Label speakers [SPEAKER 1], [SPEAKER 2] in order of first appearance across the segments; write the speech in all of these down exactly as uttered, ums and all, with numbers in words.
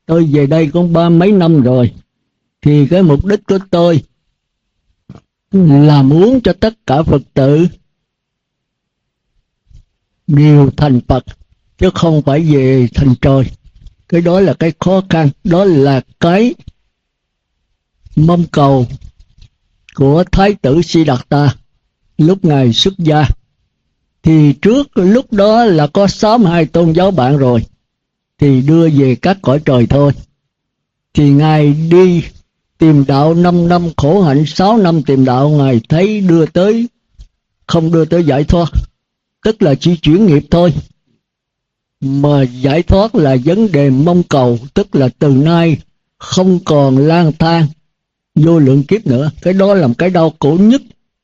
[SPEAKER 1] tôi về đây cũng ba mấy năm rồi, thì cái mục đích của tôi là muốn cho tất cả Phật tử đều thành Phật, chứ không phải về thành trời. Cái đó là cái khó khăn, đó là cái mong cầu của Thái tử Siddhartha lúc Ngài xuất gia. Thì trước lúc đó là có sáu mươi hai tôn giáo bạn rồi, thì đưa về các cõi trời thôi. Thì Ngài đi tìm đạo năm năm khổ hạnh, sáu năm tìm đạo, Ngài thấy đưa tới không đưa tới giải thoát, tức là chỉ chuyển nghiệp thôi. Mà giải thoát là vấn đề mong cầu, tức là từ nay không còn lang thang vô lượng kiếp nữa. Cái đó là cái đau khổ nhất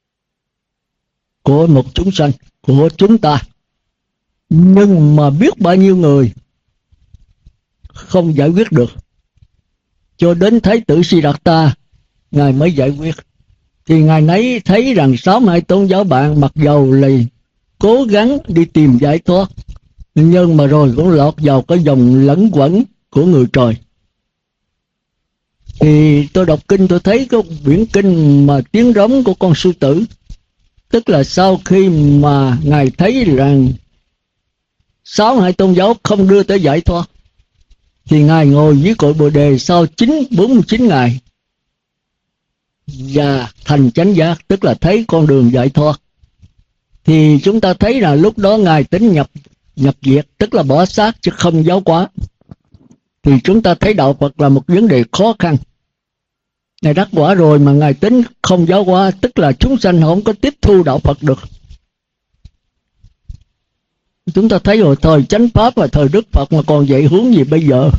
[SPEAKER 1] của một chúng sanh, của chúng ta. Nhưng mà biết bao nhiêu người không giải quyết được, cho đến Thái tử Siddhartha Ngài mới giải quyết. Thì Ngài nấy thấy rằng sáu mươi hai tôn giáo bạn mặc dầu là cố gắng đi tìm giải thoát, nhưng mà rồi cũng lọt vào cái dòng lẫn quẩn của người trời. Thì tôi đọc kinh tôi thấy có quyển kinh mà tiếng rống của con sư tử, tức là sau khi mà Ngài thấy rằng sáu hai tôn giáo không đưa tới giải thoát, thì Ngài ngồi dưới cội Bồ Đề sau bốn mươi chín ngày và thành chánh giác, tức là thấy con đường giải thoát. Thì chúng ta thấy là lúc đó Ngài tính nhập nhập diệt, tức là bỏ xác chứ không giáo hóa. Thì chúng ta thấy đạo Phật là một vấn đề khó khăn. Ngài đắc quả rồi mà Ngài tính không giáo hóa, tức là chúng sanh không có tiếp thu đạo Phật được. Chúng ta thấy rồi, thời chánh Pháp và thời Đức Phật mà còn vậy, huống gì bây giờ.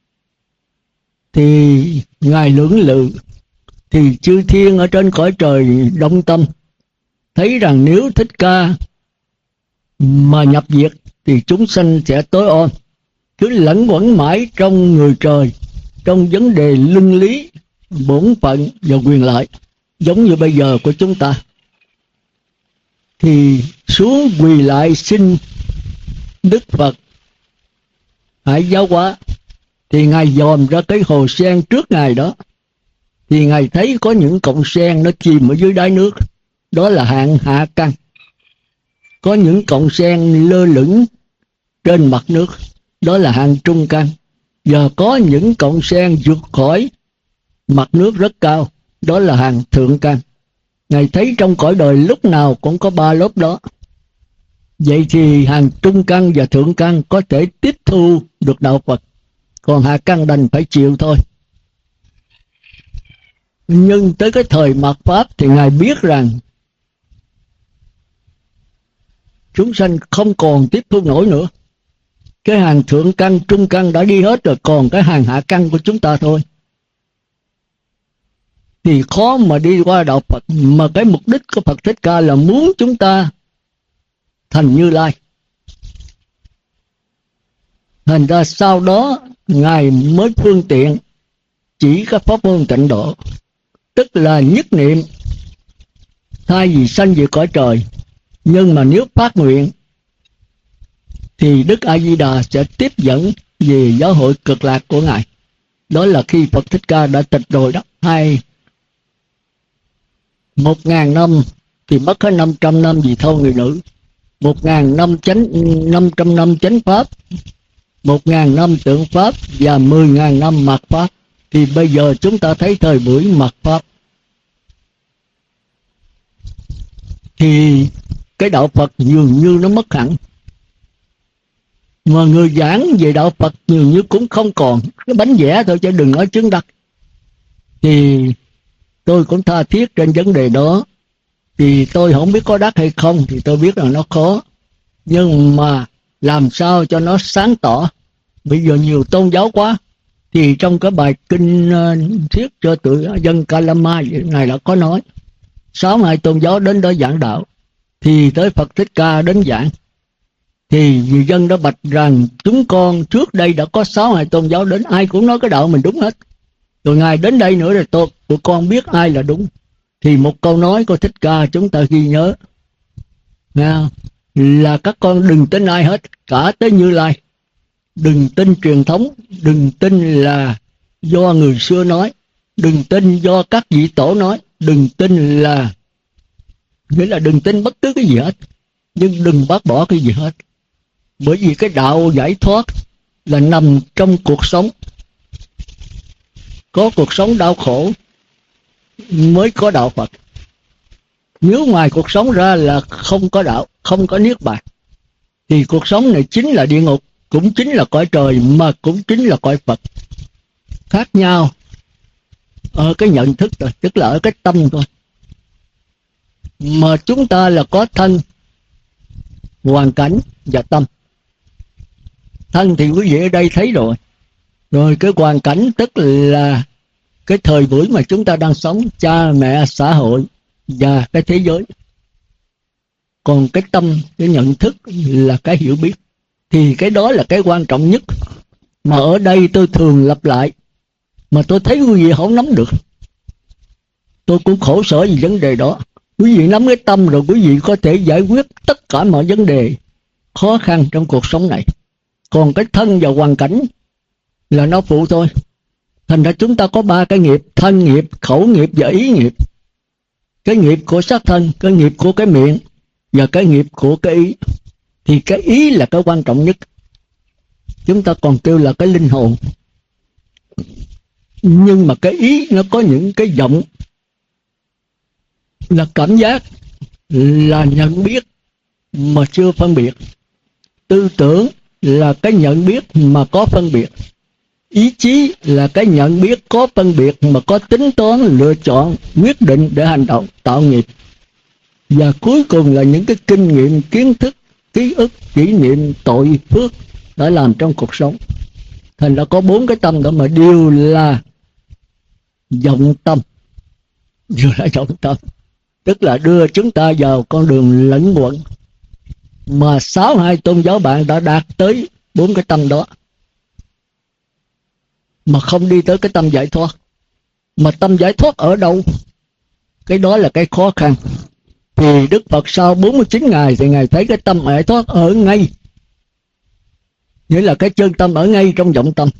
[SPEAKER 1] Thì Ngài lưỡng lự, thì chư thiên ở trên cõi trời đông tâm thấy rằng nếu Thích Ca mà nhập diệt thì chúng sanh sẽ tối on, cứ lẫn quẩn mãi trong người trời, trong vấn đề luân lý, bổn phận và quyền lợi, giống như bây giờ của chúng ta. Thì xuống quỳ lại xin Đức Phật hãy giáo hóa. Thì Ngài dòm ra cái hồ sen trước Ngài đó, thì Ngài thấy có những cọng sen nó chìm ở dưới đáy nước, đó là hạng hạ căn. Có những cọng sen lơ lửng trên mặt nước, đó là hạng trung căn. Và có những cọng sen vượt khỏi mặt nước rất cao, đó là hàng thượng căn. Ngài thấy trong cõi đời lúc nào cũng có ba lớp đó. Vậy thì hàng trung căn và thượng căn có thể tiếp thu được đạo Phật, còn hạ căn đành phải chịu thôi. Nhưng tới cái thời mạt Pháp thì Ngài biết rằng chúng sanh không còn tiếp thu nổi nữa. Cái hàng thượng căn, trung căn đã đi hết rồi, còn cái hàng hạ căn của chúng ta thôi. Thì khó mà đi qua đạo Phật. Mà cái mục đích của Phật Thích Ca là muốn chúng ta thành Như Lai. Thành ra sau đó Ngài mới phương tiện chỉ các pháp môn tịnh độ, tức là nhất niệm thay vì sanh về cõi trời. Nhưng mà nếu phát nguyện thì Đức A Di Đà sẽ tiếp dẫn về giáo hội cực lạc của Ngài. Đó là khi Phật Thích Ca đã tịch rồi đó. Hai một ngàn năm thì mất hết năm trăm năm vì thâu người nữ, một ngàn năm chánh năm trăm năm chánh pháp, một ngàn năm tượng pháp và mười ngàn năm mạt pháp. Thì bây giờ chúng ta thấy thời buổi mạt pháp, thì cái đạo Phật dường như nó mất hẳn, mà người giảng về đạo Phật dường như cũng không còn, cái bánh vẽ thôi chứ đừng nói chứng đắc. Thì tôi cũng tha thiết trên vấn đề đó. Thì tôi không biết có đắc hay không, thì tôi biết là nó khó, nhưng mà làm sao cho nó sáng tỏ. Bây giờ nhiều tôn giáo quá. Thì trong cái bài kinh uh, thuyết cho tự dân Kalama này đã có nói sáu mươi hai tôn giáo đến đó giảng đạo, thì tới Phật Thích Ca đến giảng. Thì vì dân đã bạch rằng chúng con trước đây đã có sáu mươi hai tôn giáo đến, ai cũng nói cái đạo mình đúng hết. Rồi Ngài đến đây nữa rồi tôi, tụi con biết ai là đúng. Thì một câu nói của Thích Ca chúng ta ghi nhớ, Nghe, là các con đừng tin ai hết, cả tới Như Lai. Đừng tin truyền thống, đừng tin là do người xưa nói, đừng tin do các vị tổ nói, đừng tin là, nghĩa là đừng tin bất cứ cái gì hết, nhưng đừng bác bỏ cái gì hết. Bởi vì cái đạo giải thoát là nằm trong cuộc sống. Có cuộc sống đau khổ mới có đạo Phật. Nếu ngoài cuộc sống ra là không có đạo, không có niết bàn, thì cuộc sống này chính là địa ngục, cũng chính là cõi trời, mà cũng chính là cõi Phật. Khác nhau ở cái nhận thức rồi, tức là ở cái tâm thôi. Mà chúng ta là có thân, hoàn cảnh và tâm. Thân thì quý vị ở đây thấy rồi. Rồi cái hoàn cảnh tức là cái thời buổi mà chúng ta đang sống, cha mẹ, xã hội và cái thế giới. Còn cái tâm, cái nhận thức là cái hiểu biết. Thì cái đó là cái quan trọng nhất. Mà ở đây tôi thường lặp lại, mà tôi thấy quý vị không nắm được. Tôi cũng khổ sở vì vấn đề đó. Quý vị nắm cái tâm rồi quý vị có thể giải quyết tất cả mọi vấn đề khó khăn trong cuộc sống này. Còn cái thân và hoàn cảnh là nó phụ thôi. Thành ra chúng ta có ba cái nghiệp: thân nghiệp, khẩu nghiệp và ý nghiệp. Cái nghiệp của xác thân, cái nghiệp của cái miệng và cái nghiệp của cái ý. Thì cái ý là cái quan trọng nhất. Chúng ta còn kêu là cái linh hồn. Nhưng mà cái ý nó có những cái vọng, là cảm giác, là nhận biết mà chưa phân biệt. Tư tưởng là cái nhận biết mà có phân biệt. Ý chí là cái nhận biết có phân biệt mà có tính toán, lựa chọn, quyết định để hành động, tạo nghiệp. Và cuối cùng là những cái kinh nghiệm, kiến thức, ký ức, kỷ niệm, tội, phước đã làm trong cuộc sống. Thành ra có bốn cái tâm đó mà đều là vọng tâm. Đều là vọng tâm. Tức là đưa chúng ta vào con đường lẫn quẩn. Mà sáu hai tôn giáo bạn đã đạt tới bốn cái tâm đó, mà không đi tới cái tâm giải thoát. Mà tâm giải thoát ở đâu? Cái đó là cái khó khăn. Thì Đức Phật sau bốn mươi chín ngày thì Ngài thấy cái tâm giải thoát ở ngay. Nghĩa là cái chân tâm ở ngay trong vọng tâm.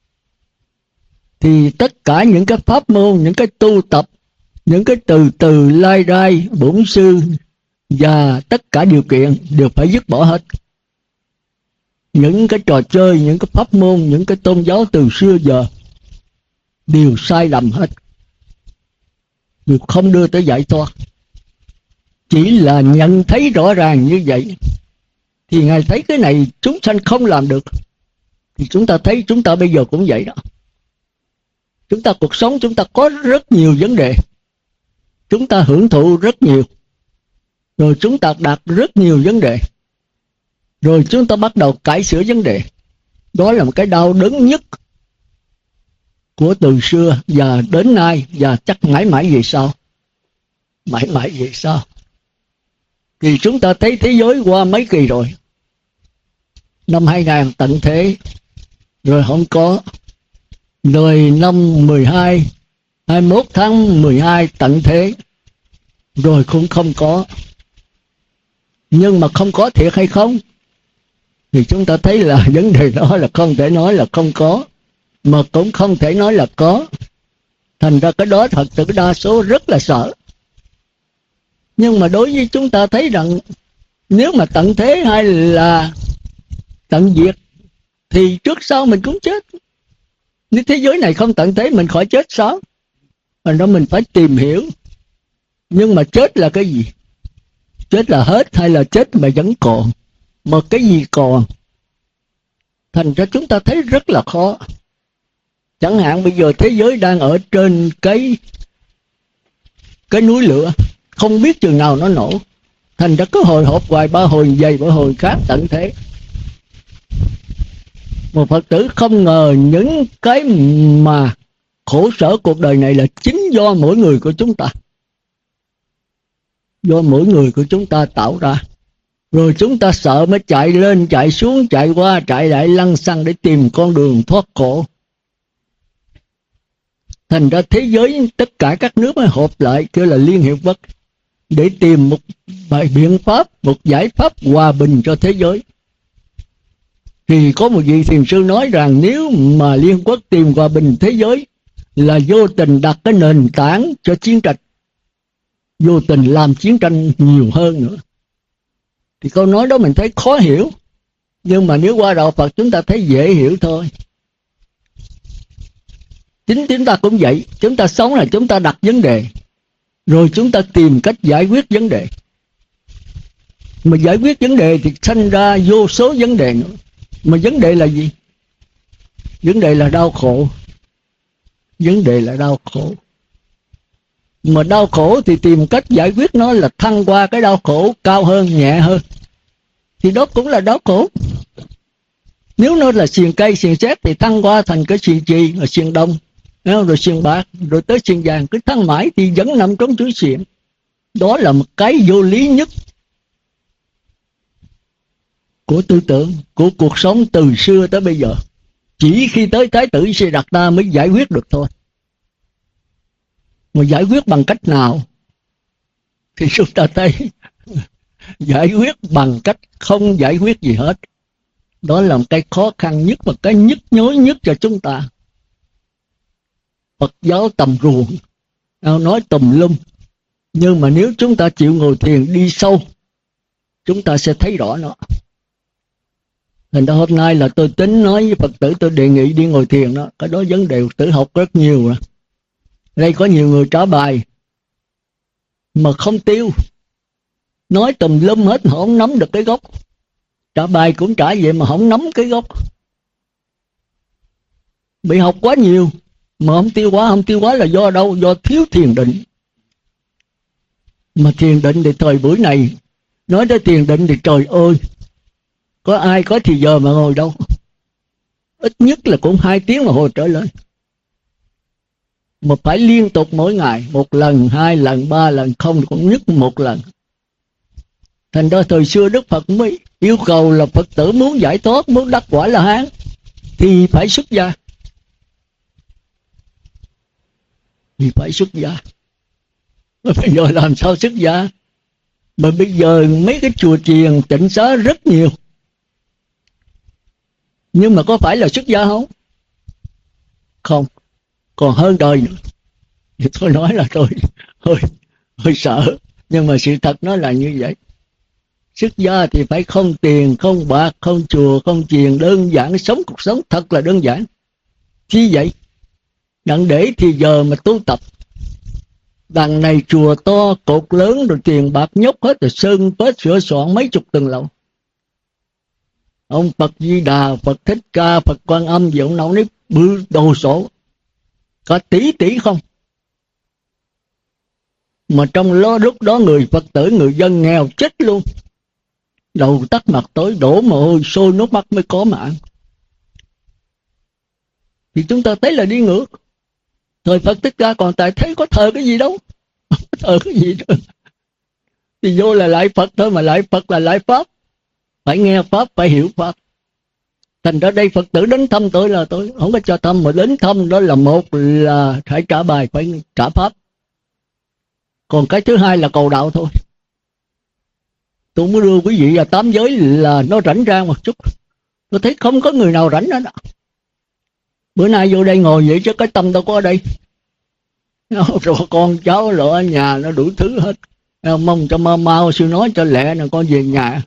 [SPEAKER 1] Thì tất cả những cái pháp môn, những cái tu tập, những cái từ từ lai rai, bổn sư và tất cả điều kiện đều phải dứt bỏ hết. Những cái trò chơi, những cái pháp môn, những cái tôn giáo từ xưa giờ đều sai lầm hết, đều không đưa tới giải thoát. Chỉ là nhận thấy rõ ràng như vậy thì Ngài thấy cái này chúng sanh không làm được. Thì chúng ta thấy chúng ta bây giờ cũng vậy đó. Chúng ta cuộc sống chúng ta có rất nhiều vấn đề, chúng ta hưởng thụ rất nhiều, rồi chúng ta đạt rất nhiều vấn đề, rồi chúng ta bắt đầu cải sửa vấn đề. Đó là một cái đau đớn nhất của từ xưa và đến nay, và chắc mãi mãi về sau. Mãi mãi về sau. Thì chúng ta thấy thế giới qua mấy kỳ rồi. Năm hai ngàn tận thế, rồi không có. Rồi năm mười hai, hai mươi mốt tháng mười hai tận thế, rồi cũng không có. Nhưng mà không có thiệt hay không? Thì chúng ta thấy là vấn đề đó là không thể nói là không có, mà cũng không thể nói là có. Thành ra cái đó thật sự đa số rất là sợ. Nhưng mà đối với chúng ta thấy rằng nếu mà tận thế hay là tận diệt thì trước sau mình cũng chết. Nếu thế giới này không tận thế mình khỏi chết sao? Thành ra mình phải tìm hiểu. Nhưng mà chết là cái gì? Chết là hết hay là chết mà vẫn còn? Mà cái gì còn? Thành ra chúng ta thấy rất là khó. Chẳng hạn bây giờ thế giới đang ở trên cái cái núi lửa, không biết chừng nào nó nổ. Thành ra cứ hồi hộp hoài, ba hồi dày ba hồi khác tận thế. Một Phật tử không ngờ những cái mà khổ sở cuộc đời này là chính do mỗi người của chúng ta. Do mỗi người của chúng ta tạo ra. Rồi chúng ta sợ mới chạy lên, chạy xuống, chạy qua, chạy lại lăng xăng để tìm con đường thoát khổ. Thành ra thế giới, tất cả các nước mới họp lại kêu là Liên Hiệp Quốc để tìm một bài biện pháp, một giải pháp hòa bình cho thế giới. Thì có một vị thiền sư nói rằng nếu mà Liên Quốc tìm hòa bình thế giới là vô tình đặt cái nền tảng cho chiến tranh, vô tình làm chiến tranh nhiều hơn nữa. Thì câu nói đó mình thấy khó hiểu, nhưng mà nếu qua đạo Phật chúng ta thấy dễ hiểu thôi. Chính chúng ta cũng vậy, chúng ta sống là chúng ta đặt vấn đề, rồi chúng ta tìm cách giải quyết vấn đề. Mà giải quyết vấn đề thì sanh ra vô số vấn đề nữa. Mà vấn đề là gì? Vấn đề là đau khổ. Vấn đề là đau khổ. Mà đau khổ thì tìm cách giải quyết nó là thăng qua cái đau khổ cao hơn, nhẹ hơn. Thì đó cũng là đau khổ. Nếu nó là xiềng cây, xiềng sét thì thăng qua thành cái xiềng chì, rồi xiềng đồng, rồi xiềng bạc, rồi tới xiềng vàng. Cứ thăng mãi thì vẫn nằm trong chuỗi xiềng. Đó là một cái vô lý nhất của tư tưởng, của cuộc sống từ xưa tới bây giờ. Chỉ khi tới Thái tử Siddhartha đặt ta mới giải quyết được thôi. Mà giải quyết bằng cách nào? Thì chúng ta thấy giải quyết bằng cách không giải quyết gì hết. Đó là một cái khó khăn nhất và cái nhức nhối nhất cho chúng ta. Phật giáo tầm ruộng, nói tùm lum. Nhưng mà nếu chúng ta chịu ngồi thiền đi sâu, chúng ta sẽ thấy rõ nó. Thành ra hôm nay là tôi tính nói với Phật tử, tôi đề nghị đi ngồi thiền đó. Cái đó vấn đề Phật tử học rất nhiều rồi. Đây có nhiều người trả bài mà không tiêu, nói tùm lum hết, họ không nắm được cái gốc. Trả bài cũng trả vậy mà không nắm cái gốc. Bị học quá nhiều mà không tiêu hóa. Không tiêu hóa là do đâu? Do thiếu thiền định. Mà thiền định thì thời buổi này, nói tới thiền định thì trời ơi, có ai có thì giờ mà ngồi đâu. Ít nhất là cũng hai tiếng mà hồi trở lên. Mà phải liên tục mỗi ngày, một lần, hai lần, ba lần, không cũng nhất một lần. Thành ra thời xưa Đức Phật mới yêu cầu là Phật tử muốn giải thoát, muốn đắc quả La Hán thì phải xuất gia. Thì phải xuất gia. Mà bây giờ làm sao xuất gia? Mà bây giờ mấy cái chùa chiền tịnh xá rất nhiều. Nhưng mà có phải là xuất gia không? Không. Còn hơn đời nữa. Thì tôi nói là tôi hơi, hơi sợ. Nhưng mà sự thật nó là như vậy. Xuất gia thì phải không tiền, không bạc, không chùa, không chiền, đơn giản, sống cuộc sống thật là đơn giản. Chi vậy? Đặng để thì giờ mà tu tập. Đằng này chùa to, cột lớn, rồi tiền bạc nhốc hết, rồi sơn pết sửa soạn mấy chục tầng lầu. Ông Phật Di Đà, Phật Thích Ca, Phật Quan Âm gì ông nào nấy bự đồ sổ. Có tỷ tỷ không? Mà trong lúc đó người Phật tử, người dân nghèo chết luôn. Đầu tắt mặt tối, đổ mồ hôi sôi nước mắt mới có mà ăn. Thì chúng ta thấy là đi ngược. Thời Phật Thích Ca còn tại thấy có thờ cái gì đâu. Thờ cái gì đâu. Thì vô là lại Phật thôi, mà lại Phật là lại Pháp. Phải nghe Pháp, phải hiểu Pháp. Thành ra đây Phật tử đến thăm tôi là tôi không có cho thăm, mà đến thăm đó là một là phải trả bài, phải trả Pháp. Còn cái thứ hai là cầu đạo thôi. Tôi muốn đưa quý vị vào tám giới là nó rảnh rang một chút. Tôi thấy không có người nào rảnh đó đó. Bữa nay vô đây ngồi vậy chứ cái tâm đâu có ở đây. Rồi con cháu rồi ở nhà nó đủ thứ hết. Mong cho mau mau sư nói cho lẹ nè, con về nhà.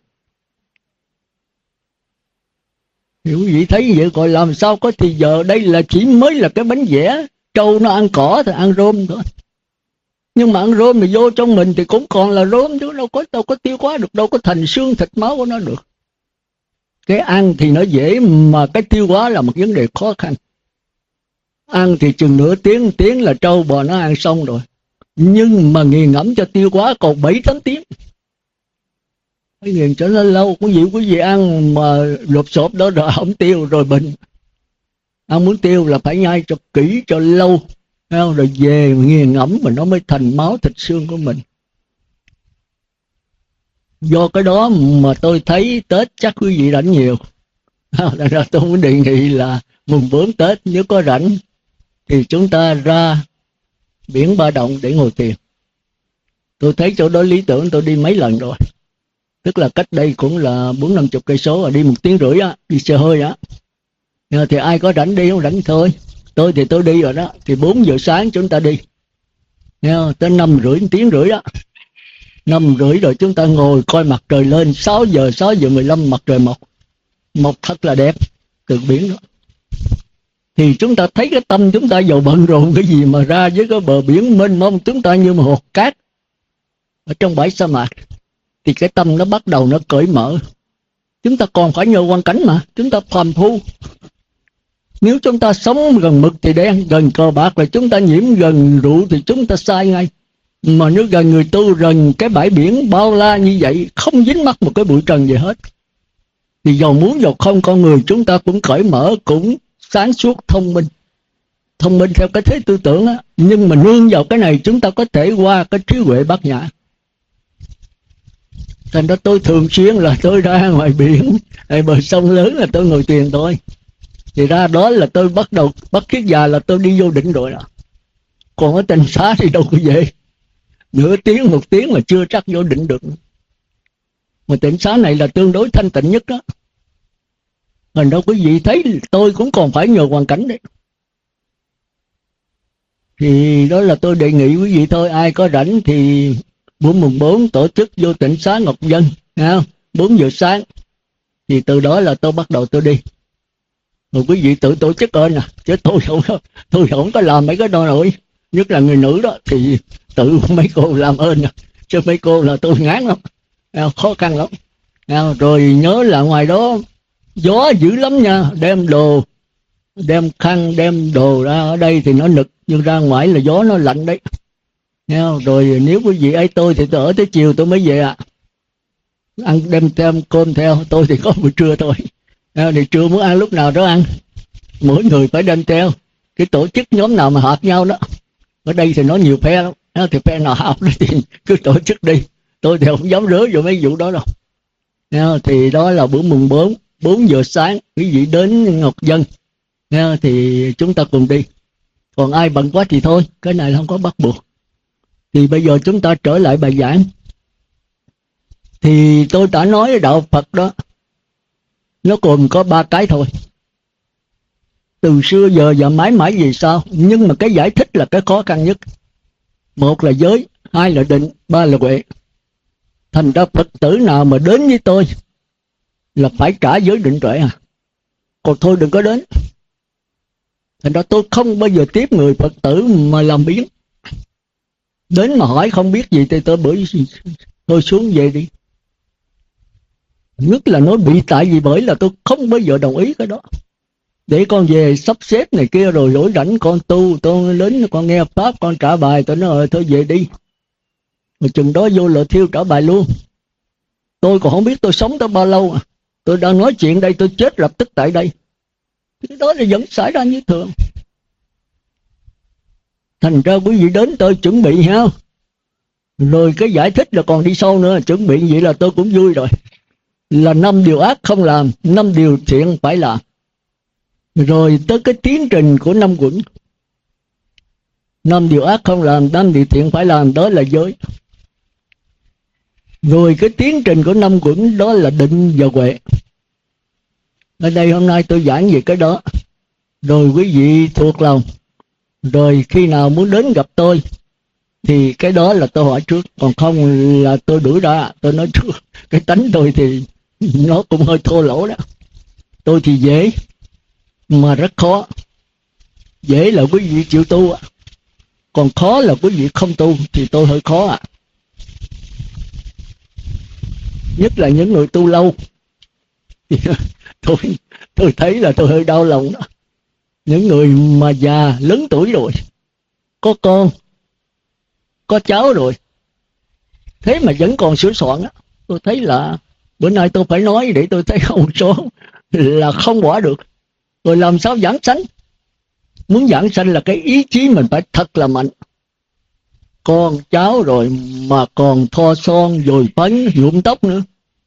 [SPEAKER 1] Thì quý vị thấy vậy gọi làm sao có thì giờ. Đây là chỉ mới là cái bánh vẽ. Trâu nó ăn cỏ thì ăn rôm thôi. Nhưng mà ăn rôm thì vô trong mình thì cũng còn là rôm chứ đâu có đâu có tiêu hóa được, đâu có thành xương thịt máu của nó được. Cái ăn thì nó dễ, mà cái tiêu hóa là một vấn đề khó khăn. Ăn thì chừng nửa tiếng, tiếng là trâu bò nó ăn xong rồi. Nhưng mà nghiền ngẫm cho tiêu hóa còn bảy tám tiếng. Cái nghiền cho nó lâu. Quý vị quý vị ăn mà lột xộp đó rồi không tiêu rồi bệnh. Ăn muốn tiêu là phải nhai cho kỹ cho lâu. Rồi về nghiền ngẫm mà nó mới thành máu thịt xương của mình. Do cái đó mà tôi thấy Tết chắc quý vị rảnh nhiều. Nên ra tôi muốn đề nghị là mùng bốn Tết nếu có rảnh thì chúng ta ra biển Ba Động để ngồi thiền. Tôi thấy chỗ đó lý tưởng, tôi đi mấy lần rồi. Tức là cách đây cũng là bốn năm chục cây số, rồi đi một tiếng rưỡi á, đi xe hơi á. Thì ai có rảnh đi, không rảnh thôi. Tôi thì tôi đi rồi đó. Thì bốn giờ sáng chúng ta đi, tới năm rưỡi, tiếng rưỡi đó. Năm rưỡi rồi chúng ta ngồi coi mặt trời lên. Sáu giờ, sáu giờ mười lăm mặt trời mọc. Mọc thật là đẹp từ biển đó. Thì chúng ta thấy cái tâm chúng ta giàu bận rộn cái gì mà ra với cái bờ biển mênh mông, chúng ta như một hột cát ở trong bãi sa mạc. Thì cái tâm nó bắt đầu nó cởi mở. Chúng ta còn phải nhờ hoàn cảnh mà. Chúng ta phàm phu. Nếu chúng ta sống gần mực thì đen, gần cờ bạc là chúng ta nhiễm, gần rượu thì chúng ta sai ngay. Mà nếu gần người tu, gần cái bãi biển bao la như vậy, không dính mắc một cái bụi trần gì hết, thì dầu muốn dầu không, con người chúng ta cũng cởi mở, cũng sáng suốt, thông minh. Thông minh theo cái thế tư tưởng á, nhưng mà nương vào cái này chúng ta có thể qua cái trí huệ bát nhã. Thành ra tôi thường xuyên là tôi ra ngoài biển, hay bờ sông lớn là tôi ngồi thiền thôi. Thì ra đó là tôi bắt đầu bắt kiết già là tôi đi vô định rồi đó. Còn ở Tịnh Xá thì đâu có về. Nửa tiếng, một tiếng mà chưa chắc vô định được. Mà Tịnh Xá này là tương đối thanh tịnh nhất đó. Thành đâu quý vị thấy tôi cũng còn phải nhờ hoàn cảnh đấy. Thì đó là tôi đề nghị quý vị thôi, ai có rảnh thì buổi mùng bốn tổ chức vô Tịnh Xá Ngọc Vân, không? bốn giờ sáng. Thì từ đó là tôi bắt đầu tôi đi. Rồi quý vị tự tổ chức ơn à, chứ tôi không tôi không có làm mấy cái đó nổi. Nhất là người nữ đó thì tự mấy cô làm ơn à. Chứ mấy cô là tôi ngán lắm, khó khăn lắm. Rồi nhớ là ngoài đó gió dữ lắm nha, đem đồ, đem khăn, đem đồ ra. Ở đây thì nó nực, nhưng ra ngoài là gió nó lạnh đấy. Rồi nếu quý vị ấy tôi thì tôi ở tới chiều tôi mới về ạ. À. Ăn đem thêm cơm theo, tôi thì có buổi trưa thôi. Thì trưa muốn ăn lúc nào đó ăn. Mỗi người phải đem theo. Cái tổ chức nhóm nào mà hợp nhau đó. Ở đây thì nó nhiều phe lắm. Thì phe nào hợp đó thì cứ tổ chức đi. Tôi thì không dám rớ vô mấy vụ đó đâu. Thì đó là bữa mùng bốn, bốn giờ sáng quý vị đến Ngọc Vân. Thì chúng ta cùng đi. Còn ai bận quá thì thôi, cái này không có bắt buộc. Thì bây giờ chúng ta trở lại bài giảng. Thì tôi đã nói đạo Phật đó, nó gồm có ba cái thôi. Từ xưa giờ và mãi mãi về sau. Nhưng mà cái giải thích là cái khó khăn nhất. Một là giới, hai là định, ba là huệ. Thành ra Phật tử nào mà đến với tôi là phải trả giới định tuệ à. Còn thôi đừng có đến. Thành ra tôi không bao giờ tiếp người Phật tử mà làm biến. Đến mà hỏi không biết gì thì tôi bởi tôi xuống về đi. Nhất là nói bị tại vì bởi là tôi không bao giờ đồng ý cái đó. Để con về sắp xếp này kia rồi lỗi rảnh con tu, tôi đến con nghe Pháp, con trả bài, tôi nói rồi thôi về đi. Rồi chừng đó vô lò thiêu trả bài luôn. Tôi còn không biết tôi sống tới bao lâu à. Tôi đang nói chuyện đây tôi chết lập tức tại đây. Cái đó là vẫn xảy ra như thường. Thành ra quý vị đến tôi chuẩn bị ha. Rồi cái giải thích là còn đi sâu nữa, chuẩn bị vậy là tôi cũng vui rồi. Là năm điều ác không làm, năm điều thiện phải làm. Rồi tới cái tiến trình của năm quẩn. Năm điều ác không làm, năm điều thiện phải làm, đó là giới. Rồi cái tiến trình của năm quẩn đó là định và huệ. Ở đây hôm nay tôi giảng về cái đó. Rồi quý vị thuộc lòng. Rồi khi nào muốn đến gặp tôi thì cái đó là tôi hỏi trước. Còn không là tôi đuổi ra. Tôi nói trước. Cái tánh tôi thì nó cũng hơi thô lỗ đó. Tôi thì dễ mà rất khó. Dễ là quý vị chịu tu ạ. Còn khó là quý vị không tu thì tôi hơi khó ạ. Nhất là những người tu lâu. tôi, tôi thấy là tôi hơi đau lòng đó. Những người mà già lớn tuổi rồi, có con, có cháu rồi, thế mà vẫn còn sửa soạn á. Tôi thấy là bữa nay tôi phải nói để tôi thấy một số là không bỏ được. Rồi làm sao giảng sanh? Muốn giảng sanh là cái ý chí mình phải thật là mạnh. Con cháu rồi mà còn thoa son rồi phấn nhuộm tóc nữa.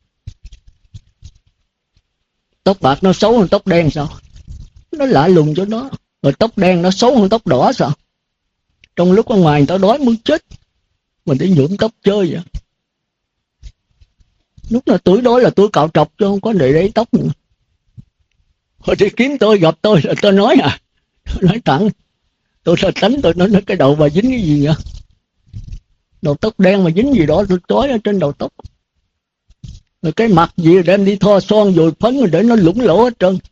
[SPEAKER 1] Tóc bạc nó xấu hơn tóc đen sao? Nó lạ lùng cho nó. Rồi tóc đen nó xấu hơn tóc đỏ sao? Trong lúc ở ngoài người ta đói muốn chết, mình đi nhuộm tóc chơi vậy. Lúc là tuổi đó là tuổi cạo trọc chứ không có để đấy tóc nữa. Họ đi kiếm tôi, gặp tôi là tôi nói à, tôi nói thẳng, tôi sẽ tránh, tôi nói cái đầu bà dính cái gì vậy? Đầu tóc đen mà dính gì đó tôi trói ở trên đầu tóc. Rồi cái mặt gì đem đi thoa son rồi phấn rồi để nó lủng lỗ hết trơn.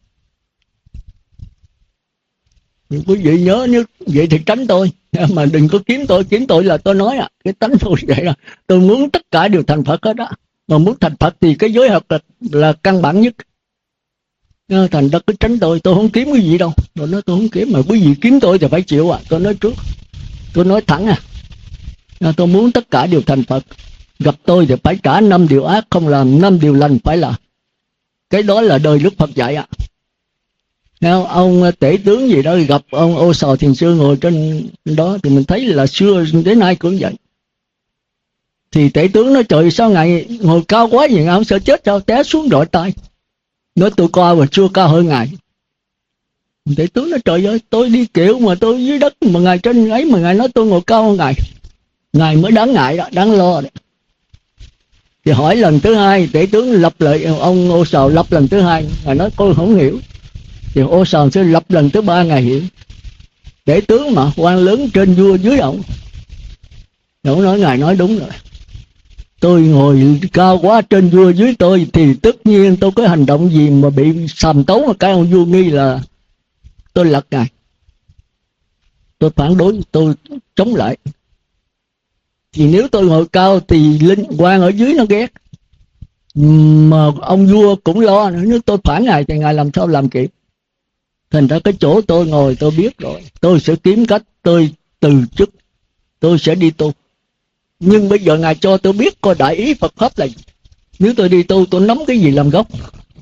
[SPEAKER 1] Quý vị nhớ nếu vậy thì tránh tôi, mà đừng có kiếm tôi. Kiếm tôi là tôi nói à, cái tánh tôi vậy là tôi muốn tất cả đều thành Phật hết đó. Mà muốn thành Phật thì cái giới học là, là căn bản nhất. Thành ra cứ tránh tôi, tôi không kiếm cái gì đâu. Tôi nói tôi không kiếm, mà quý vị kiếm tôi thì phải chịu à. Tôi nói trước, tôi nói thẳng à, tôi muốn tất cả đều thành Phật. Gặp tôi thì phải trả năm điều ác không làm, năm điều lành phải làm. Cái đó là đời Đức Phật dạy ạ. À. Ông tể tướng gì đó gặp ông Ô Sò Thiền Sư ngồi trên đó thì mình thấy là xưa đến nay cũng vậy. Thì tể tướng nói trời sao ngài ngồi cao quá vậy, ngài không sợ chết sao, té xuống đội tay. Nói tôi cao và chưa cao hơn ngài. Tể tướng nói trời ơi, tôi đi kiệu mà tôi dưới đất mà ngài trên ấy mà ngài nói tôi ngồi cao hơn ngài. Ngài mới đáng ngại đó, đáng lo đó. Thì hỏi lần thứ hai, tể tướng lập lại, ông Ô Sào lập lần thứ hai, ngài nói tôi không hiểu. Thì Ô Sào sẽ lập lần thứ ba, ngài hiểu. Tể tướng mà quan lớn trên vua dưới ông. Ông nói ngài nói đúng rồi. Tôi ngồi cao quá trên vua dưới tôi thì tất nhiên tôi có hành động gì mà bị sàm tấu mà cái ông vua nghi là tôi lật ngài. Tôi phản đối, tôi chống lại. Thì nếu tôi ngồi cao thì linh quan ở dưới nó ghét. Mà ông vua cũng lo, nếu tôi phản ngài thì ngài làm sao làm kịp. Thành ra cái chỗ tôi ngồi tôi biết rồi. Tôi sẽ kiếm cách tôi từ chức, tôi sẽ đi tu. Nhưng bây giờ ngài cho tôi biết coi đại ý Phật pháp là gì. Nếu tôi đi tu tôi nắm cái gì làm gốc.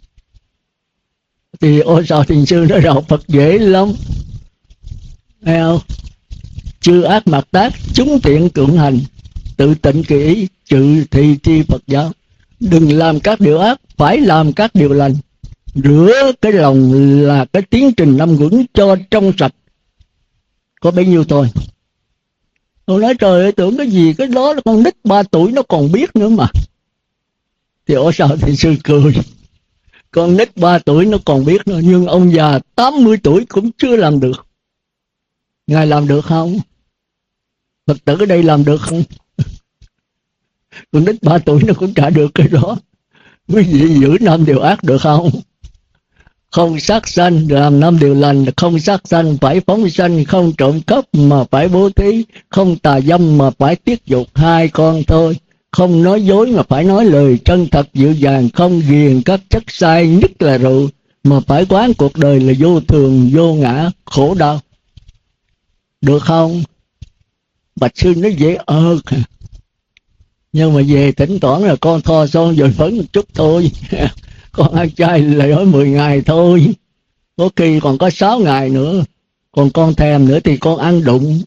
[SPEAKER 1] Thì Ô Sào Thiền Sư nói rằng Phật dễ lắm. Thấy không? Chư ác mạt tác, chúng tiện cưỡng hành, tự tịnh kỳ ý, trừ thị thi Phật giáo. Đừng làm các điều ác, phải làm các điều lành. Rửa cái lòng là cái tiến trình năm quẩn cho trong sạch. Có bấy nhiêu thôi. Tôi nói trời ơi, tưởng cái gì, cái đó là con nít ba tuổi nó còn biết nữa mà. Thì Ô Sào Thiền Sư cười. Con nít ba tuổi nó còn biết nữa, nhưng ông già tám mươi tuổi cũng chưa làm được. Ngài làm được không? Phật tử ở đây làm được không? Con nít ba tuổi nó cũng trả được cái đó. Quý vị giữ năm điều ác được không? Không sát sanh làm năm điều lành. Không sát sanh phải phóng sanh. Không trộm cắp mà phải bố thí. Không tà dâm mà phải tiết dục. Hai con thôi. Không nói dối mà phải nói lời chân thật dịu dàng. Không ghiền các chất sai, nhất là rượu, mà phải quán cuộc đời là vô thường, vô ngã, khổ đau. Được không? Bạch Sư nói dễ ơ. Nhưng mà về thỉnh thoảng là con thoa son rồi phấn một chút thôi. Con ăn chay lại hỏi mười ngày thôi. Có khi còn có sáu ngày nữa. Còn con thèm nữa thì con ăn đụng.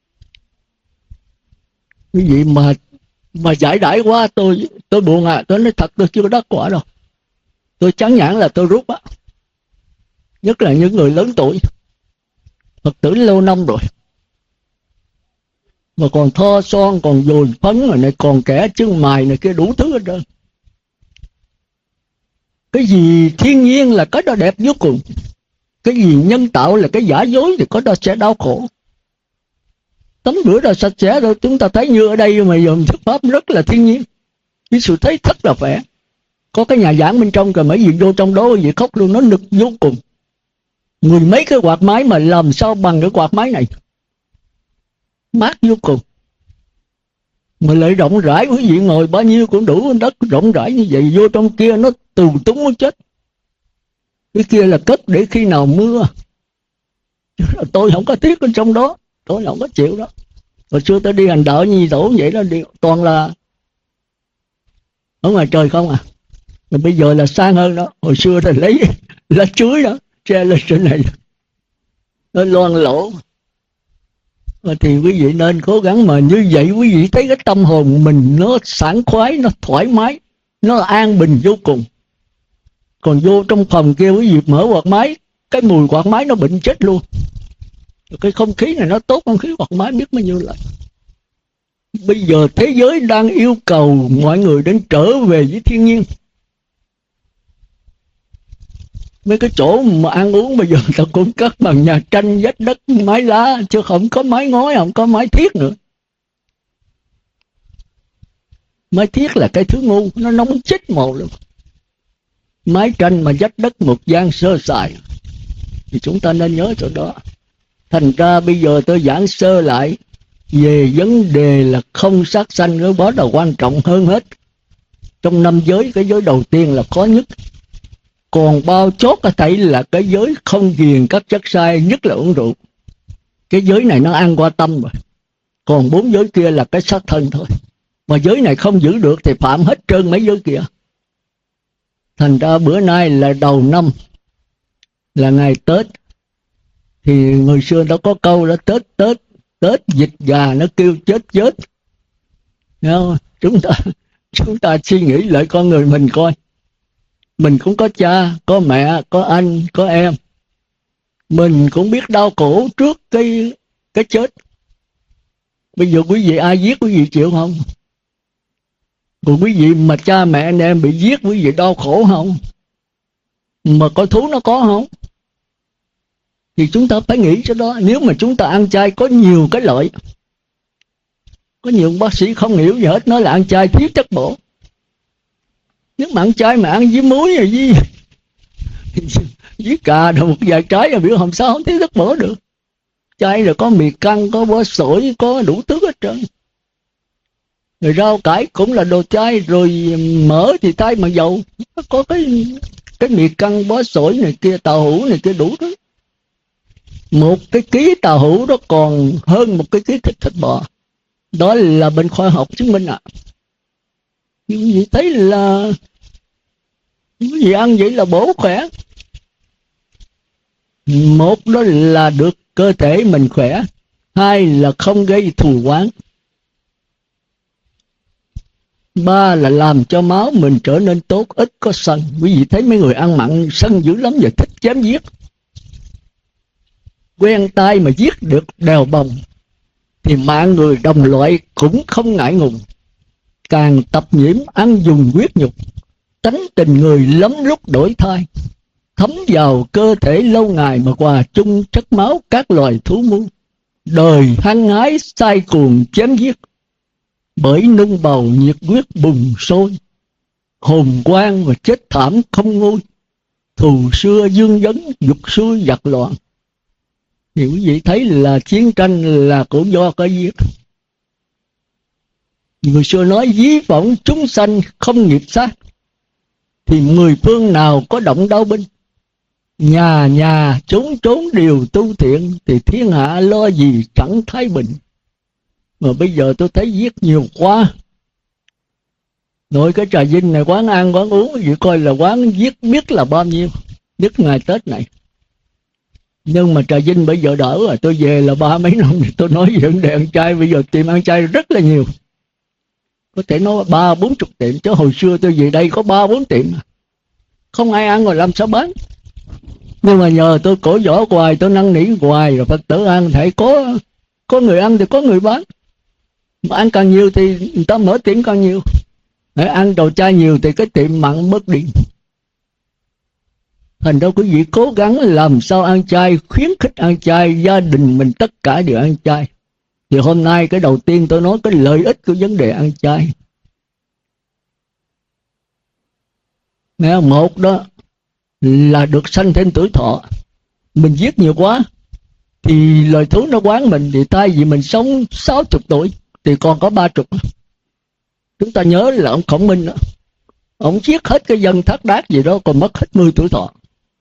[SPEAKER 1] Cái gì mà mà giải đãi quá tôi tôi buồn à. Tôi nói thật tôi chưa có đắc quả đâu. Tôi chán nhãn là tôi rút á. Nhất là những người lớn tuổi, Phật tử lâu năm rồi, mà còn thoa son, còn dồn phấn rồi này, còn kẻ chân mài này kia đủ thứ hết trơn. Cái gì thiên nhiên là cái đó đẹp vô cùng. Cái gì nhân tạo là cái giả dối thì có đó sẽ đau khổ. Tắm rửa ra sạch sẽ rồi. Chúng ta thấy như ở đây mà dùng thức pháp rất là thiên nhiên. Cái sự thấy thật là khỏe. Có cái nhà giảng bên trong, rồi mấy vị vô trong đó vị khóc luôn, nó nực vô cùng. Mười mấy cái quạt máy mà làm sao bằng cái quạt máy này. Mát vô cùng. Mà lại rộng rãi, quý vị ngồi bao nhiêu cũng đủ đất rộng rãi như vậy. Vô trong kia nó tù túng muốn chết. Cái kia là cất để khi nào mưa. Tôi không có tiếc ở trong đó. Tôi không có chịu đó. Hồi xưa tôi đi hành đạo như tổ vậy đó, đi, toàn là ở ngoài trời không à. Mà bây giờ là sang hơn đó. Hồi xưa thì lấy lá chuối đó che lên trên này, nó loang lỗ. Thì quý vị nên cố gắng mà như vậy quý vị thấy cái tâm hồn mình nó sảng khoái, nó thoải mái, nó an bình vô cùng. Còn vô trong phòng kia quý vị mở quạt máy, cái mùi quạt máy nó bệnh chết luôn. Cái không khí này nó tốt, không khí quạt máy biết bao nhiêu lần. Bây giờ thế giới đang yêu cầu mọi người đến trở về với thiên nhiên. Mấy cái chỗ mà ăn uống bây giờ ta cũng cất bằng nhà tranh, vách đất, mái lá, chứ không có mái ngói, không có mái thiết nữa. Mái thiết là cái thứ ngu, nó nóng chết mồ luôn. Mái tranh mà vách đất một gian sơ sài, thì chúng ta nên nhớ chỗ đó. Thành ra bây giờ tôi giảng sơ lại về vấn đề là không sát sanh, cái đó là quan trọng hơn hết. Trong năm giới, cái giới đầu tiên là khó nhất. Còn bao chốt có thể là cái giới không ghiền các chất sai, nhất là uống rượu. Cái giới này nó ăn qua tâm rồi. Còn bốn giới kia là cái sát thân thôi. Mà giới này không giữ được thì phạm hết trơn mấy giới kia. Thành ra bữa nay là đầu năm, là ngày Tết. Thì người xưa đã có câu đó, Tết Tết Tết dịch gà nó kêu chết chết. Không? Chúng ta chúng ta suy nghĩ lại con người mình coi. Mình cũng có cha, có mẹ, có anh, có em. Mình cũng biết đau khổ trước cái cái chết. Bây giờ quý vị ai giết quý vị chịu không? Còn quý vị mà cha mẹ anh em bị giết, quý vị đau khổ không? Mà coi thú nó có không? Thì chúng ta phải nghĩ cho đó. Nếu mà chúng ta ăn chay có nhiều cái lợi. Có nhiều bác sĩ không hiểu gì hết, nói là ăn chay thiếu chất bổ. Nếu mà ăn chay mà ăn với muối rồi với với cà rồi một vài trái là biểu không sao không thiếu chất bổ được. Chay rồi có mì căng, có bó sổi, có đủ thứ hết trơn. Rồi rau cải cũng là đồ chay, rồi mỡ thì thay mà dầu. Có cái cái mì căng, bó sổi này kia, tàu hũ này kia đủ thứ. Một cái ký tàu hũ đó còn hơn một cái ký thịt thịt bò. Đó là bên khoa học chứng minh ạ. À. Quý vị thấy là quý vị ăn vậy là bổ khỏe. Một đó là được cơ thể mình khỏe. Hai là không gây thù oán. Ba là làm cho máu mình trở nên tốt, ít có sân. Quý vị thấy mấy người ăn mặn sân dữ lắm và thích chém giết. Quen tay mà giết được đèo bồng thì mạng người đồng loại cũng không ngại ngùng. Càng tập nhiễm ăn dùng huyết nhục, tánh tình người lắm lúc đổi thay, thấm vào cơ thể lâu ngày mà hòa chung chất máu các loài thú muôn. Đời hăng hái sai cuồng chém giết, bởi nung bầu nhiệt huyết bùng sôi. Hồn quang và chết thảm không nguôi, thù xưa dương vấn dục xuôi giặc loạn. Thì quý vị thấy là chiến tranh là cũng do cái giết. Người xưa nói ví vọng chúng sanh không nghiệp sát, thì mười phương nào có động đao binh. Nhà nhà trốn trốn đều tu thiện, thì thiên hạ lo gì chẳng thái bình. Mà bây giờ tôi thấy giết nhiều quá. Nội cái Trà Vinh này quán ăn quán uống, quý vị coi là quán giết biết là bao nhiêu, nhất ngày Tết này. Nhưng mà Trà Vinh bây giờ đỡ rồi. Tôi về là ba mấy năm thì tôi nói về vấn đề ăn chay. Bây giờ tiệm ăn chay rất là nhiều. Có thể nói ba bốn chục tiệm. Chứ hồi xưa tôi về đây có ba bốn tiệm. Không ai ăn rồi làm sao bán. Nhưng mà nhờ tôi cổ võ hoài, tôi năn nỉ hoài, rồi Phật tử ăn thể có có người ăn thì có người bán. Mà ăn càng nhiều thì người ta mở tiệm càng nhiều. Để ăn đồ chay nhiều thì cái tiệm mặn mất đi. Thành ra quý vị cố gắng làm sao ăn chay, khuyến khích ăn chay, gia đình mình tất cả đều ăn chay. Thì hôm nay cái đầu tiên tôi nói cái lợi ích của vấn đề ăn chay. Nghe một đó là được sanh thêm tuổi thọ. Mình giết nhiều quá thì loài thú nó quán mình, thì thay vì mình sống sáu chục tuổi thì còn có ba chục. Chúng ta nhớ là ông Khổng Minh đó, ông giết hết cái dân Thác Đát gì đó, còn mất hết mười tuổi thọ.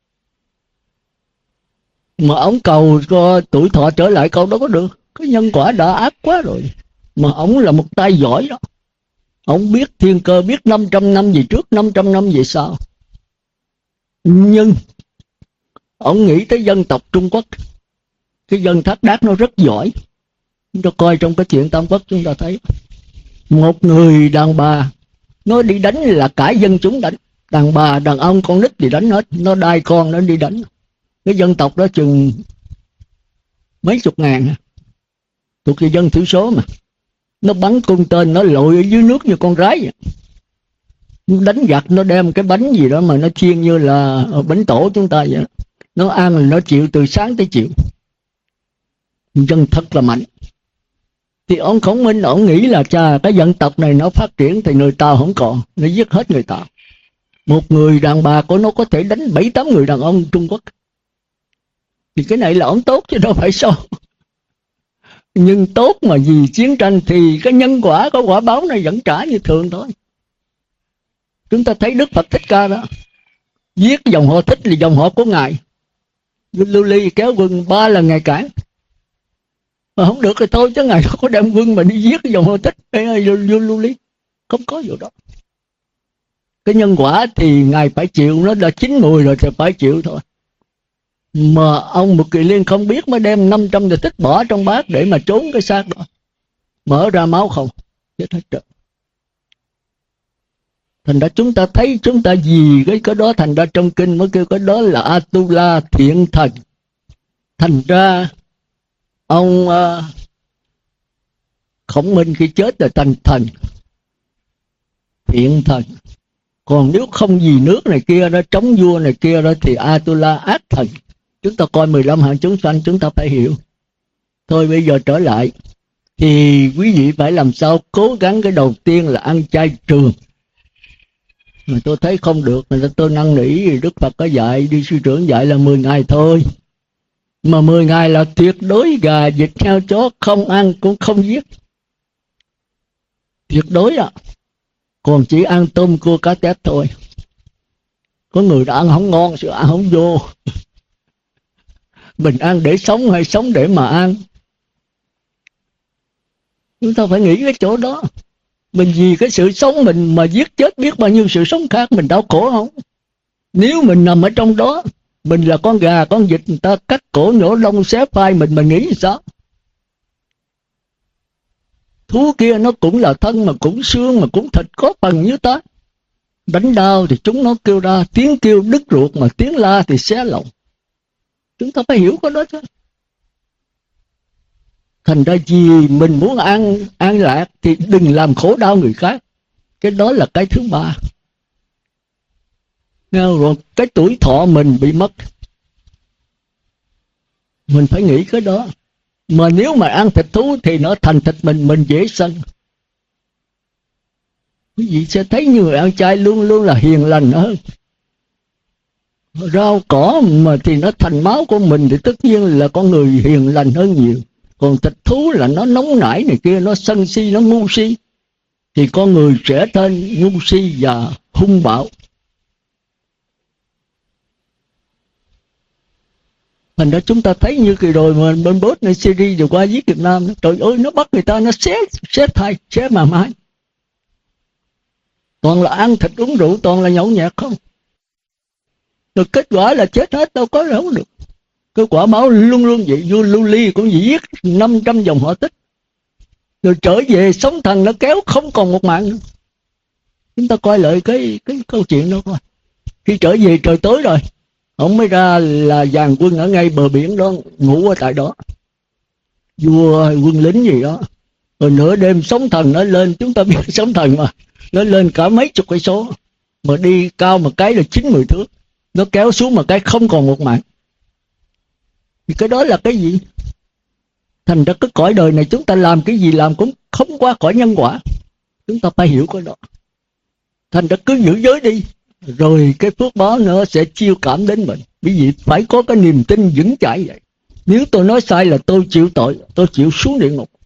[SPEAKER 1] Mà ông cầu cho tuổi thọ trở lại, câu đó có được. Cái nhân quả đã ác quá rồi. Mà ông là một tay giỏi đó. Ông biết thiên cơ, biết năm trăm năm về trước, năm trăm năm về sau. Nhưng ông nghĩ tới dân tộc Trung Quốc. Cái dân Thác Đát nó rất giỏi. Chúng ta coi trong cái chuyện Tam Quốc chúng ta thấy một người đàn bà nó đi đánh là cả dân chúng đánh. Đàn bà, đàn ông, con nít thì đánh hết. Nó đai con nó đi đánh. Cái dân tộc đó chừng mấy chục ngàn, thuộc về dân thiểu số mà. Nó bắn cung tên, nó lội ở dưới nước như con rái vậy. Nó đánh giặc, nó đem cái bánh gì đó mà nó chiên như là bánh tổ chúng ta vậy. Nó ăn là nó chịu từ sáng tới chiều. Dân thật là mạnh. Thì ông Khổng Minh, ông nghĩ là chà, cái dân tộc này nó phát triển thì người Tàu không còn, nó giết hết người Tàu. Một người đàn bà của nó có thể đánh bảy tám người đàn ông Trung Quốc. Thì cái này là ông tốt chứ đâu phải sao. Nhưng tốt mà vì chiến tranh thì cái nhân quả, có quả báo này vẫn trả như thường thôi. Chúng ta thấy Đức Phật Thích Ca đó, giết dòng họ Thích là dòng họ của Ngài. Lưu Ly kéo quân ba lần Ngài cản. Mà không được thì thôi, chứ Ngài có đem quân mà đi giết dòng họ Thích hay Lưu Ly. Không có vụ đó. Cái nhân quả thì Ngài phải chịu, nó đã chín mùi rồi thì phải chịu thôi. Mà ông Mục Kỳ Liên không biết mới đem năm trăm Thích bỏ trong bát để mà trốn cái xác đó. Mở ra máu không, chết hết trơn. Thành ra chúng ta thấy, chúng ta vì cái cái đó, thành ra trong kinh mới kêu cái đó là Atula thiện thần. Thành ra ông uh, Khổng Minh khi chết là thành thần, thiện thần. Còn nếu không vì nước này kia đó, chống vua này kia đó, thì Atula ác thần. Chúng ta coi mười lăm hạng chúng sanh, chúng ta phải hiểu. Thôi bây giờ trở lại, thì quý vị phải làm sao cố gắng. Cái đầu tiên là ăn chay trường. Mà tôi thấy không được, nên tôi năn nỉ Đức Phật có dạy, đi sư trưởng dạy là mười ngày thôi. Mà mười ngày là tuyệt đối gà, vịt, heo, chó không ăn cũng không giết. Tuyệt đối ạ. À. Còn chỉ ăn tôm, cua, cá, tép thôi. Có người đã ăn không ngon, sự ăn không vô. Mình ăn để sống hay sống để mà ăn? Chúng ta phải nghĩ cái chỗ đó. Mình vì cái sự sống mình mà giết chết biết bao nhiêu sự sống khác, mình đau khổ không? Nếu mình nằm ở trong đó, mình là con gà, con vịt, người ta cắt cổ nhổ lông xé phai mình, mình nghĩ sao? Thú kia nó cũng là thân mà cũng xương mà cũng thịt có phần như ta. Đánh đau thì chúng nó kêu ra, tiếng kêu đứt ruột, mà tiếng la thì xé lòng. Chúng ta phải hiểu cái đó chứ. Thành ra vì mình muốn an, an lạc thì đừng làm khổ đau người khác. Cái đó là cái thứ ba. Rồi cái tuổi thọ mình bị mất, mình phải nghĩ cái đó. Mà nếu mà ăn thịt thú thì nó thành thịt mình, mình dễ sân. Quý vị sẽ thấy người ăn chay luôn luôn là hiền lành hơn. Rau cỏ mà thì nó thành máu của mình thì tất nhiên là con người hiền lành hơn nhiều. Còn thịt thú là nó nóng nảy này kia, nó sân si, nó ngu si, thì con người sẽ thêm ngu si và hung bạo. Thành ra chúng ta thấy như kỳ rồi mà bên Bốt này Syria vừa qua giết Việt Nam, trời ơi nó bắt người ta, nó xé xé thai, xé mà mái. Toàn là ăn thịt uống rượu, toàn là nhậu nhẹt không. Rồi kết quả là chết hết, đâu có đâu được. Cái quả báo luôn luôn vậy. Vua Lưu Ly cũng giết năm trăm dòng họ Tích, rồi trở về sống thần nó kéo không còn một mạng nữa. Chúng ta coi lại cái cái câu chuyện đó coi. Khi trở về trời tối rồi, ông mới ra là dàn quân ở ngay bờ biển đó, ngủ ở tại đó. Vua hay quân lính gì đó. Rồi nửa đêm sóng thần nó lên, chúng ta biết sóng thần mà, nó lên cả mấy chục cây số, mà đi cao một cái là chín mười thước, nó kéo xuống một cái không còn một mạng. Thì cái đó là cái gì? Thành ra cái cõi đời này chúng ta làm cái gì làm cũng không qua khỏi nhân quả. Chúng ta phải hiểu cái đó. Thành ra cứ giữ giới đi, rồi cái phước báo nữa sẽ chiêu cảm đến mình. Quý vị phải có cái niềm tin vững chãi vậy. Nếu tôi nói sai là tôi chịu tội, tôi chịu xuống địa ngục.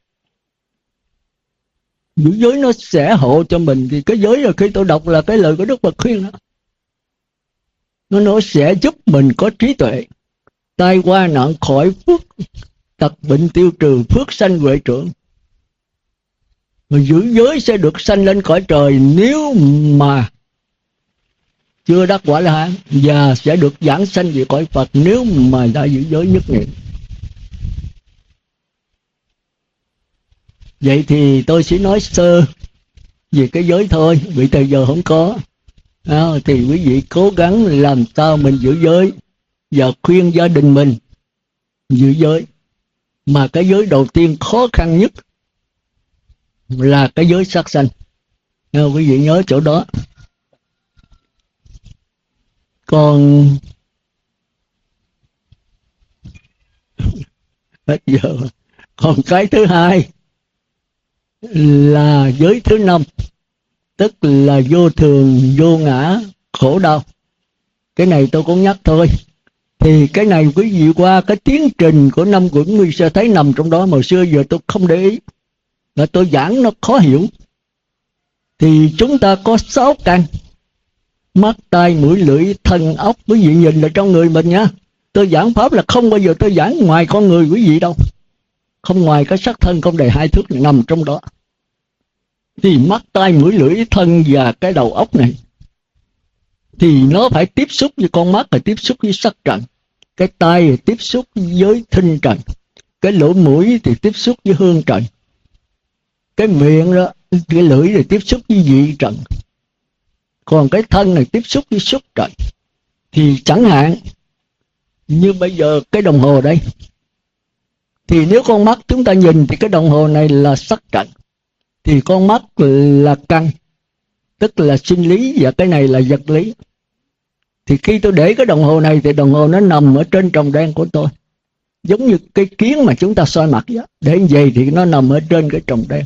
[SPEAKER 1] Giữ giới nó sẽ hộ cho mình. Thì cái giới là khi tôi đọc là cái lời của Đức Phật khuyên đó. Nó nó sẽ giúp mình có trí tuệ, tai qua nạn khỏi, phước tật bệnh tiêu trừ, phước sanh huệ trưởng. Rồi giữ giới sẽ được sanh lên cõi trời nếu mà chưa đắc quả La Hán, và sẽ được giảng sanh về cõi Phật nếu mà đã giữ giới nhất niệm. Vậy thì tôi chỉ nói sơ về cái giới thôi, vì thời giờ không có. À, thì quý vị cố gắng làm sao mình giữ giới, và khuyên gia đình mình giữ giới. Mà cái giới đầu tiên khó khăn nhất là cái giới sát sanh. Nên quý vị nhớ chỗ đó. Còn hết giờ. Còn cái thứ hai là giới thứ năm, tức là vô thường, vô ngã, khổ đau. Cái này tôi cũng nhắc thôi. Thì cái này quý vị qua cái tiến trình của năm quẩn nguy sẽ thấy nằm trong đó, mà xưa giờ tôi không để ý, là tôi giảng nó khó hiểu. Thì chúng ta có sáu căn: mắt, tai, mũi, lưỡi, thân, ốc. Quý vị nhìn là trong người mình nha. Tôi giảng pháp là không bao giờ tôi giảng ngoài con người quý vị đâu. Không ngoài cái sắc thân không đầy hai thước này nằm trong đó. Thì mắt, tai, mũi, lưỡi, thân và cái đầu óc này thì nó phải tiếp xúc với con mắt, là tiếp xúc với sắc trần. Cái tai thì tiếp xúc với thinh trần. Cái lỗ mũi thì tiếp xúc với hương trần. Cái miệng đó, cái lưỡi thì tiếp xúc với vị trần. Còn cái thân này tiếp xúc với xúc trần. Thì chẳng hạn như bây giờ cái đồng hồ đây, thì nếu con mắt chúng ta nhìn thì cái đồng hồ này là sắc trần, thì con mắt là căn, tức là sinh lý, và cái này là vật lý. Thì khi tôi để cái đồng hồ này thì đồng hồ nó nằm ở trên tròng đen của tôi, giống như cái kiến mà chúng ta soi mặt đó. Để như vậy thì nó nằm ở trên cái tròng đen.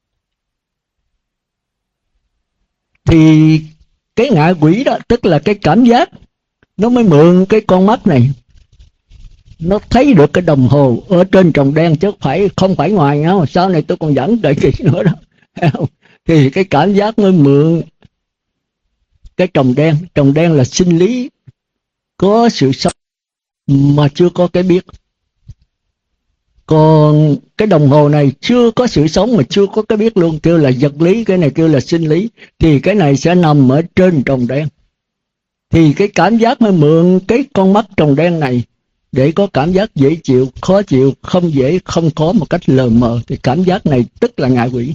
[SPEAKER 1] Thì cái ngạ quỷ đó, tức là cái cảm giác, nó mới mượn cái con mắt này, nó thấy được cái đồng hồ ở trên tròng đen, chứ phải không phải ngoài nhau. Sau này tôi còn dẫn đợi kỹ nữa đó. Thì cái cảm giác mới mượn cái tròng đen. Tròng đen là sinh lý, có sự sống mà chưa có cái biết. Còn cái đồng hồ này chưa có sự sống mà chưa có cái biết luôn, kêu là vật lý. Cái này kêu là sinh lý. Thì cái này sẽ nằm ở trên tròng đen. Thì cái cảm giác mới mượn cái con mắt tròng đen này để có cảm giác dễ chịu, khó chịu, không dễ, không có, một cách lờ mờ. Thì cảm giác này tức là ngạ quỷ.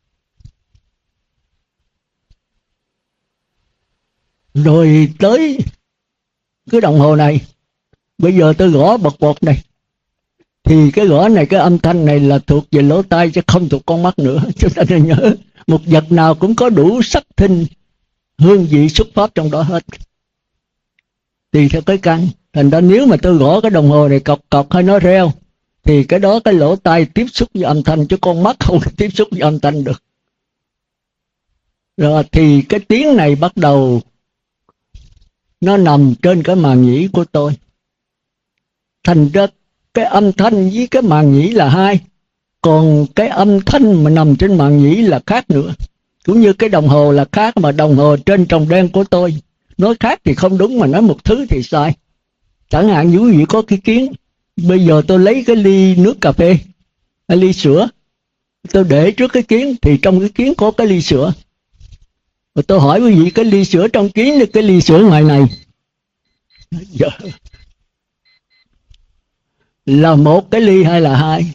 [SPEAKER 1] Rồi tới cái đồng hồ này, bây giờ tôi gõ bật bột này, thì cái gõ này, cái âm thanh này là thuộc về lỗ tai chứ không thuộc con mắt nữa. Chúng ta nên nhớ, một vật nào cũng có đủ sắc thinh, hương vị, xuất pháp trong đó hết. Thì theo cái căn, thành ra nếu mà tôi gõ cái đồng hồ này cọc cọc hay nó reo, thì cái đó cái lỗ tai tiếp xúc với âm thanh, chứ con mắt không tiếp xúc với âm thanh được. Rồi thì cái tiếng này bắt đầu nó nằm trên cái màng nhĩ của tôi. Thành ra cái âm thanh với cái màng nhĩ là hai. Còn cái âm thanh mà nằm trên màng nhĩ là khác nữa. Cũng như cái đồng hồ là khác, mà đồng hồ trên tròng đen của tôi nói khác thì không đúng, mà nói một thứ thì sai. Chẳng hạn như quý vị có cái kiến, bây giờ tôi lấy cái ly nước cà phê hay ly sữa, tôi để trước cái kiến, thì trong cái kiến có cái ly sữa. Rồi tôi hỏi quý vị, cái ly sữa trong kiến là cái ly sữa ngoài này giờ là một cái ly hay là hai?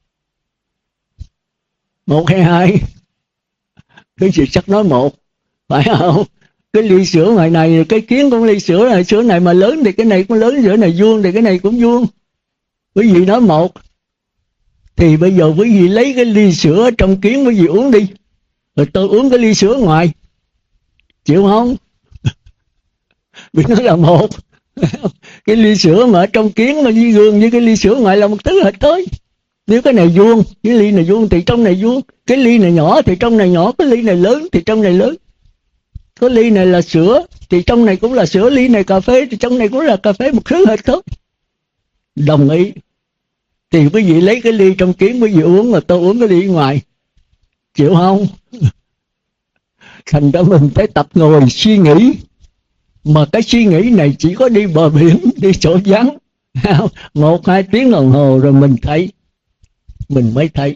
[SPEAKER 1] Một hay hai? Cái gì chắc nói một, phải không? Cái ly sữa ngoài này, cái kiến cũng ly sữa này, sữa này mà lớn thì cái này cũng lớn, sữa này vuông thì cái này cũng vuông. Quý vị nói một, thì bây giờ quý vị lấy cái ly sữa trong kiến quý vị uống đi, rồi tôi uống cái ly sữa ngoài, chịu không? Vì nó là một. Cái ly sữa mà ở trong kiến mà với gương với cái ly sữa ngoài là một thứ hết tới. Nếu cái này vuông, cái ly này vuông thì trong này vuông, cái ly này nhỏ thì trong này nhỏ, cái ly này lớn thì trong này lớn. Cái ly này là sữa thì trong này cũng là sữa, ly này cà phê thì trong này cũng là cà phê, một thứ hết thôi. Đồng ý. Thì quý vị lấy cái ly trong kiến quý vị uống, mà tôi uống cái ly ngoài, chịu không? Thành ra mình phải tập ngồi suy nghĩ. Mà cái suy nghĩ này chỉ có đi bờ biển, đi chỗ vắng, một hai tiếng đồng hồ rồi mình thấy, mình mới thấy.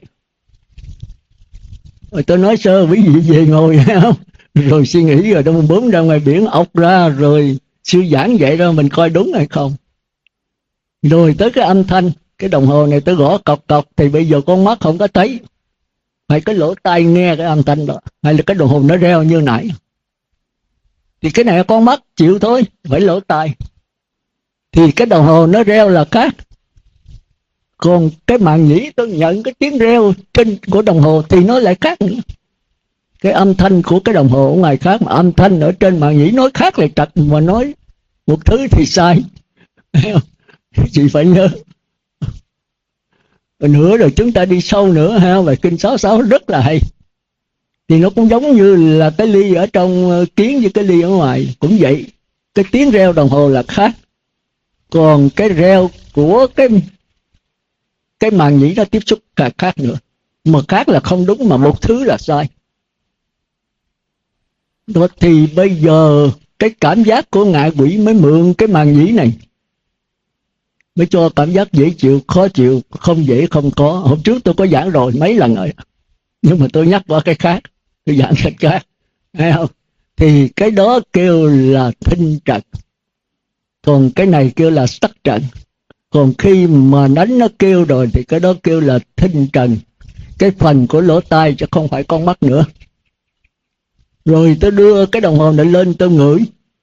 [SPEAKER 1] Rồi tôi nói sơ quý vị về ngồi, không? Rồi suy nghĩ, rồi đâu bướm ra ngoài biển ọc ra, rồi sư giảng vậy đó, mình coi đúng hay không. Rồi tới cái âm thanh, cái đồng hồ này tôi gõ cọc cọc, thì bây giờ con mắt không có thấy, phải cái lỗ tai nghe cái âm thanh đó, hay là cái đồng hồ nó reo như nãy. Thì cái này con mắt chịu thôi, phải lỗ tai. Thì cái đồng hồ nó reo là khác. Còn cái màng nhĩ tôi nhận cái tiếng reo trên của đồng hồ thì nó lại khác nữa. Cái âm thanh của cái đồng hồ ở ngoài khác, mà âm thanh ở trên màng nhĩ nói khác lại trật, mà nói một thứ thì sai. Chị phải nhớ. Nữa rồi chúng ta đi sâu nữa ha, về kinh sáu sáu rất là hay. Thì nó cũng giống như là cái ly ở trong kiến với cái ly ở ngoài cũng vậy. Cái tiếng reo đồng hồ là khác, còn cái reo của cái cái màng nhĩ nó tiếp xúc là khác nữa. Mà khác là không đúng, mà một thứ là sai. Đó, thì bây giờ cái cảm giác của ngạ quỷ mới mượn cái màng nhĩ này, mới cho cảm giác dễ chịu, khó chịu, không dễ không có. Hôm trước tôi có giảng rồi mấy lần rồi, nhưng mà tôi nhắc qua cái khác, tôi giảng cái khác, thấy không? Thì cái đó kêu là thinh trần, còn cái này kêu là sắc trần. Còn khi mà đánh nó kêu rồi thì cái đó kêu là thinh trần, cái phần của lỗ tai chứ không phải con mắt nữa. Rồi tôi đưa cái đồng hồ này lên tôi ngửi,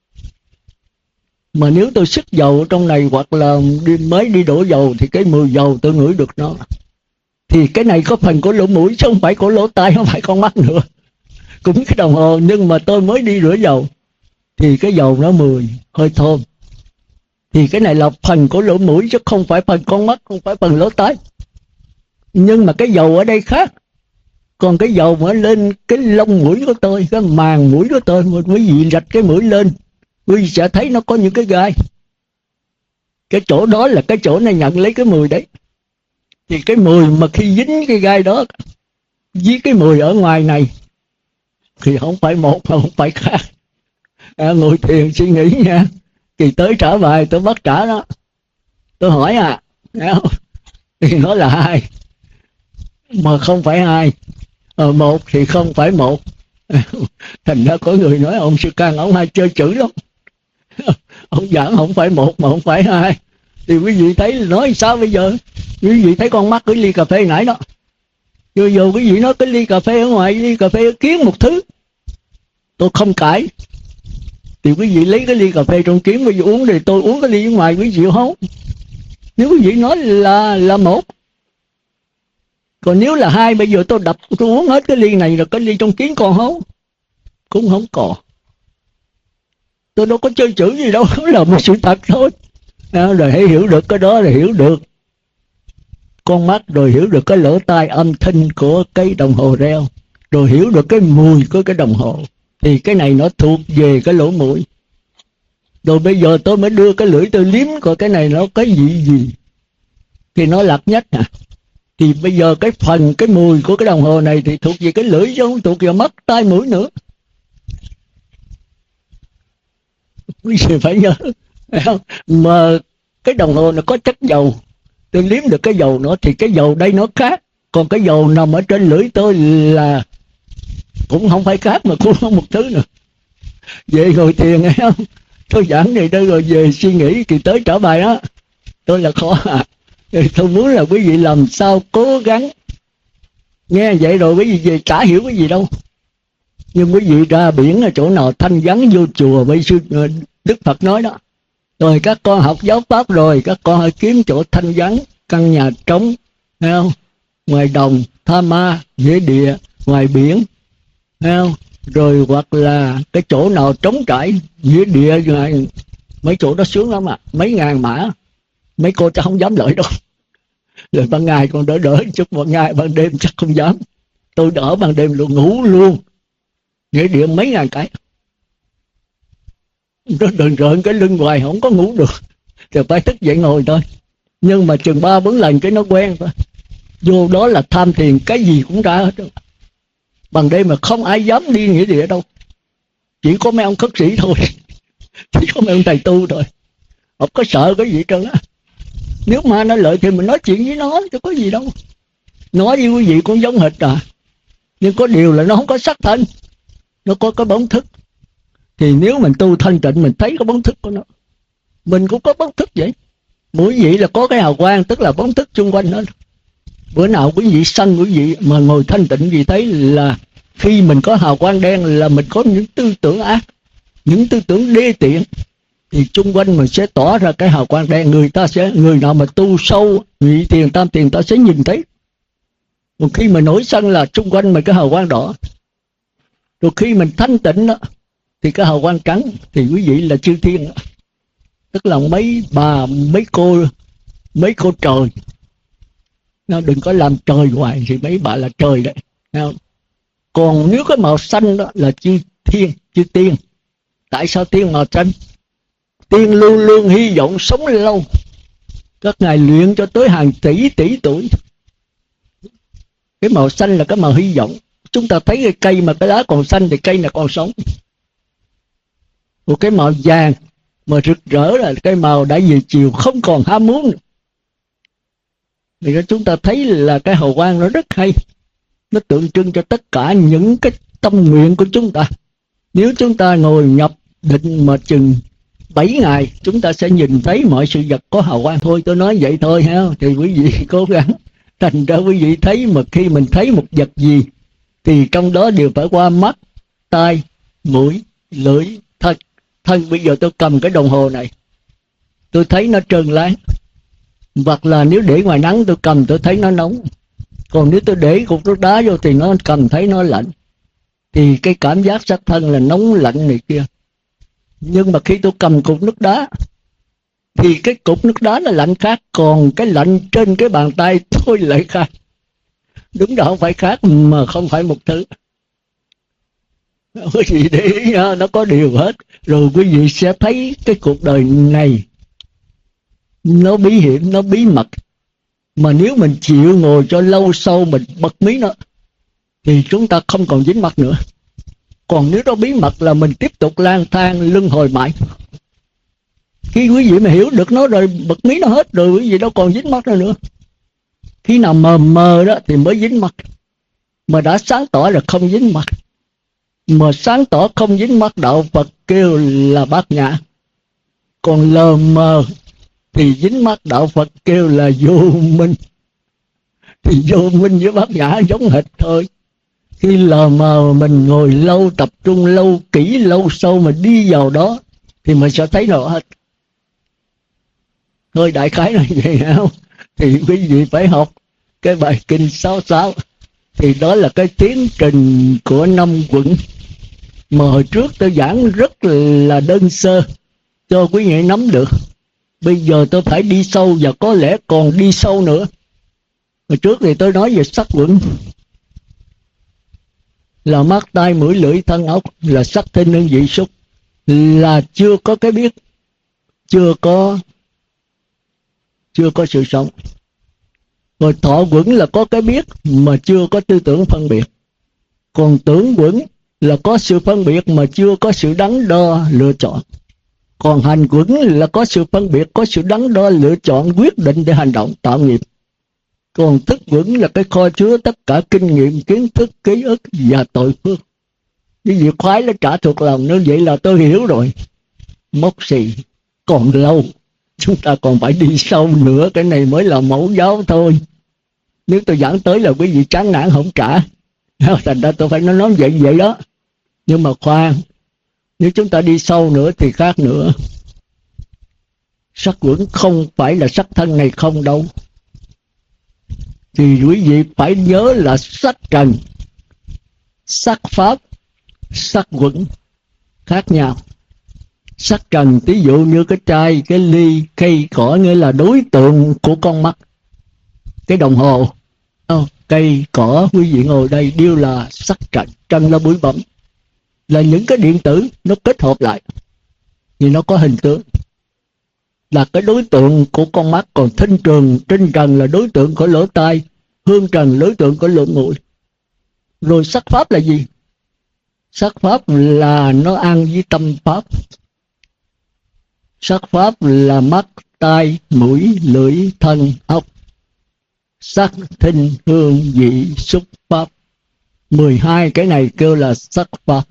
[SPEAKER 1] mà nếu tôi sức dầu trong này hoặc là đi, mới đi đổ dầu thì cái mùi dầu tôi ngửi được nó. Thì cái này có phần của lỗ mũi chứ không phải của lỗ tai, không phải con mắt nữa. Cũng cái đồng hồ nhưng mà tôi mới đi rửa dầu thì cái dầu nó mùi hơi thơm. Thì cái này là phần của lỗ mũi chứ không phải phần con mắt, không phải phần lỗ tai. Nhưng mà cái dầu ở đây khác. Còn cái dầu mà lên cái lông mũi của tôi, cái màng mũi của tôi, một quý vị rạch cái mũi lên, quý vị sẽ thấy nó có những cái gai. Cái chỗ đó là cái chỗ này nhận lấy cái mùi đấy. Thì cái mùi mà khi dính cái gai đó với cái mùi ở ngoài này thì không phải một mà không phải khác. À, ngồi thiền suy nghĩ nha. Thì tới trả bài tôi bắt trả đó, tôi hỏi à, thì nó là hai mà không phải hai, ờ, một thì không phải một. Thành ra có người nói ông Sư Can ông hay chơi chữ lắm. Ông giảng không phải một mà không phải hai. Thì quý vị thấy nói sao bây giờ? Quý vị thấy con mắt cái ly cà phê nãy đó, dù dù quý vị nói cái ly cà phê ở ngoài, ly cà phê kiến một thứ, tôi không cãi. Thì quý vị lấy cái ly cà phê trong kiến quý vị uống, thì tôi uống cái ly ở ngoài quý vị không. Nếu quý vị nói là là một, còn nếu là hai, bây giờ tôi đập tôi uống hết cái ly này rồi cái ly trong kiến còn không? Cũng không còn. Tôi đâu có chơi chữ gì đâu, đó là một sự thật thôi. À, rồi hãy hiểu được cái đó, rồi hiểu được con mắt, rồi hiểu được cái lỗ tai âm thanh của cái đồng hồ reo, rồi hiểu được cái mùi của cái đồng hồ. Thì cái này nó thuộc về cái lỗ mũi. Rồi bây giờ tôi mới đưa cái lưỡi tôi liếm coi cái này nó cái gì gì. Thì nó lạc nhất à. Thì bây giờ cái phần cái mùi của cái đồng hồ này thì thuộc về cái lưỡi chứ không thuộc về mắt, tai, mũi nữa. Quý vị phải nhớ. Mà cái đồng hồ nó có chất dầu, tôi liếm được cái dầu nó thì cái dầu đây nó khác. Còn cái dầu nằm ở trên lưỡi tôi là cũng không phải khác mà cũng không một thứ nữa. Về ngồi thiền nghe không? Tôi giảng này đây rồi về suy nghĩ thì tới trả bài đó. Tôi là khó à. Tôi muốn là quý vị làm sao cố gắng nghe vậy rồi quý vị về chả hiểu cái gì đâu. Nhưng quý vị ra biển ở chỗ nào thanh vắng vô chùa với sư Đức Phật nói đó. Rồi các con học giáo pháp rồi, các con hãy kiếm chỗ thanh vắng, căn nhà trống, thấy không? Ngoài đồng, tha ma, nghĩa địa, ngoài biển, thấy không? Rồi hoặc là cái chỗ nào trống trải, nghĩa địa, ngoài, mấy chỗ đó sướng lắm à, mấy ngàn mã, mấy cô chắc không dám lợi đâu. Rồi ban ngày còn đỡ đỡ chút, ban ngày ban đêm chắc không dám. Tôi đỡ ban đêm luôn, ngủ luôn. Nghĩa địa mấy ngàn cái. Nó đờn rợn cái lưng hoài không có ngủ được, thì phải thức dậy ngồi thôi. Nhưng mà chừng ba bốn lần cái nó quen thôi. Vô đó là tham thiền cái gì cũng ra hết. Bằng đêm mà không ai dám đi nghĩa địa đâu, chỉ có mấy ông khất sĩ thôi. Chỉ có mấy ông thầy tu thôi. Không có sợ cái gì trơn á. Nếu ma nó lợi thì mình nói chuyện với nó chứ có gì đâu. Nói với quý vị cũng giống hệt à. Nhưng có điều là nó không có sắc thân, nó có cái bóng thức. Thì nếu mình tu thanh tịnh mình thấy cái bóng thức của nó, mình cũng có bóng thức vậy. Mỗi vị là có cái hào quang, tức là bóng thức xung quanh nó. Bữa nào quý vị sân quý vị mà ngồi thanh tịnh vì thấy là khi mình có hào quang đen là mình có những tư tưởng ác, những tư tưởng đê tiện. thì chung quanh mình sẽ tỏ ra cái hào quang đen. Người ta sẽ, người nào mà tu sâu nhị tiền tam tiền ta sẽ nhìn thấy. Còn khi mà nổi sân là chung quanh mình cái hào quang đỏ. Rồi khi mình thanh tịnh đó thì cái hào quang trắng, thì quý vị là chư thiên đó. Tức là mấy bà, mấy cô, mấy cô trời. Nó đừng có làm trời hoài thì mấy bà là trời đấy. Còn nếu cái màu xanh đó là chư thiên, chư tiên. Tại sao tiên màu xanh? Tiên luôn luôn hy vọng sống lâu. Các ngài luyện cho tới hàng tỷ tỷ tuổi. Cái màu xanh là cái màu hy vọng. Chúng ta thấy cái cây mà cái lá còn xanh thì cây này còn sống. Một cái màu vàng mà rực rỡ là cái màu đã về chiều, không còn ham muốn nữa. Thì chúng ta thấy là cái hào quang nó rất hay. Nó tượng trưng cho tất cả những cái tâm nguyện của chúng ta. Nếu chúng ta ngồi nhập định mà chừng bảy ngày, chúng ta sẽ nhìn thấy mọi sự vật có hào quang. Thôi tôi nói vậy thôi ha. Thì quý vị cố gắng. Thành ra quý vị thấy, mà khi mình thấy một vật gì thì trong đó đều phải qua mắt, tai, mũi, lưỡi, thân. Thân bây giờ tôi cầm cái đồng hồ này, tôi thấy nó trơn láng. Hoặc là nếu để ngoài nắng tôi cầm tôi thấy nó nóng. Còn nếu tôi để cục nước đá vô thì nó cầm thấy nó lạnh. Thì cái cảm giác sắc thân là nóng lạnh này kia. Nhưng mà khi tôi cầm cục nước đá thì cái cục nước đá nó lạnh khác. Còn cái lạnh trên cái bàn tay tôi lại khác. Đúng là không phải khác mà không phải một thứ. Quý vị để ý nha, nó có điều hết. Rồi quý vị sẽ thấy cái cuộc đời này nó bí hiểm, nó bí mật. Mà nếu mình chịu ngồi cho lâu sâu, mình bật mí nó, thì chúng ta không còn dính mắc nữa. Còn nếu nó bí mật là mình tiếp tục lang thang luân hồi mãi. Khi quý vị mà hiểu được nó rồi, bật mí nó hết rồi, quý vị đâu còn dính mắc nữa. Khi nào mờ mờ đó thì mới dính mắc. Mà đã sáng tỏ là không dính mắc. Mà sáng tỏ không dính mắc, đạo Phật kêu là bát nhã. Còn lờ mờ thì dính mắc, đạo Phật kêu là vô minh. Thì vô minh với bát nhã giống hệt thôi. Khi lờ mờ mình ngồi lâu, tập trung lâu, kỹ lâu sâu mà đi vào đó thì mình sẽ thấy rõ hết. Thôi đại khái là vậy không? Thì quý vị phải học cái bài kinh sáu sáu. Thì đó là cái tiến trình của năm quận mà hồi trước tôi giảng rất là đơn sơ cho quý vị nắm được. Bây giờ tôi phải đi sâu và có lẽ còn đi sâu nữa. Hồi trước thì tôi nói về sắc quẩn là mắt, tai, mũi, lưỡi, thân, ốc, là sắc, thinh, hương, vị, xúc, là chưa có cái biết, chưa có chưa có sự sống. Rồi thọ quẩn là có cái biết mà chưa có tư tưởng phân biệt. Còn tưởng quẩn là có sự phân biệt mà chưa có sự đắn đo lựa chọn. Còn hành quẩn là có sự phân biệt, có sự đắn đo lựa chọn, quyết định để hành động tạo nghiệp. Còn thức quẩn là cái kho chứa tất cả kinh nghiệm, kiến thức, ký ức và tội phước. Cái việc khoái nó trả thuộc lòng, nếu vậy là tôi hiểu rồi. Mốc xì còn lâu, chúng ta còn phải đi sâu nữa. Cái này mới là mẫu giáo thôi. Nếu tôi giảng tới là quý vị chán nản không trả. Thành ra tôi phải nói nói vậy vậy đó. Nhưng mà khoan, nếu chúng ta đi sâu nữa thì khác nữa. Sắc quẩn không phải là sắc thân này không đâu. Thì quý vị phải nhớ là sắc trần, sắc pháp, sắc quẩn khác nhau. Sắc trần ví dụ như cái chai, cái ly, cây, cỏ, nghĩa là đối tượng của con mắt. Cái đồng hồ, cây, cỏ, quý vị ngồi đây đều là sắc trần. Trần là bụi bặm, là những cái điện tử nó kết hợp lại thì nó có hình tướng, là cái đối tượng của con mắt. Còn thinh trường, trinh trần là đối tượng của lỗ tai, hương trần đối tượng của lỗ mũi. Rồi sắc pháp là gì? Sắc pháp là nó ăn với tâm pháp. Sắc pháp là mắt, tai, mũi, lưỡi, thân, ốc. Sắc, thinh, hương, vị, xúc, pháp. mười hai cái này kêu là sắc pháp.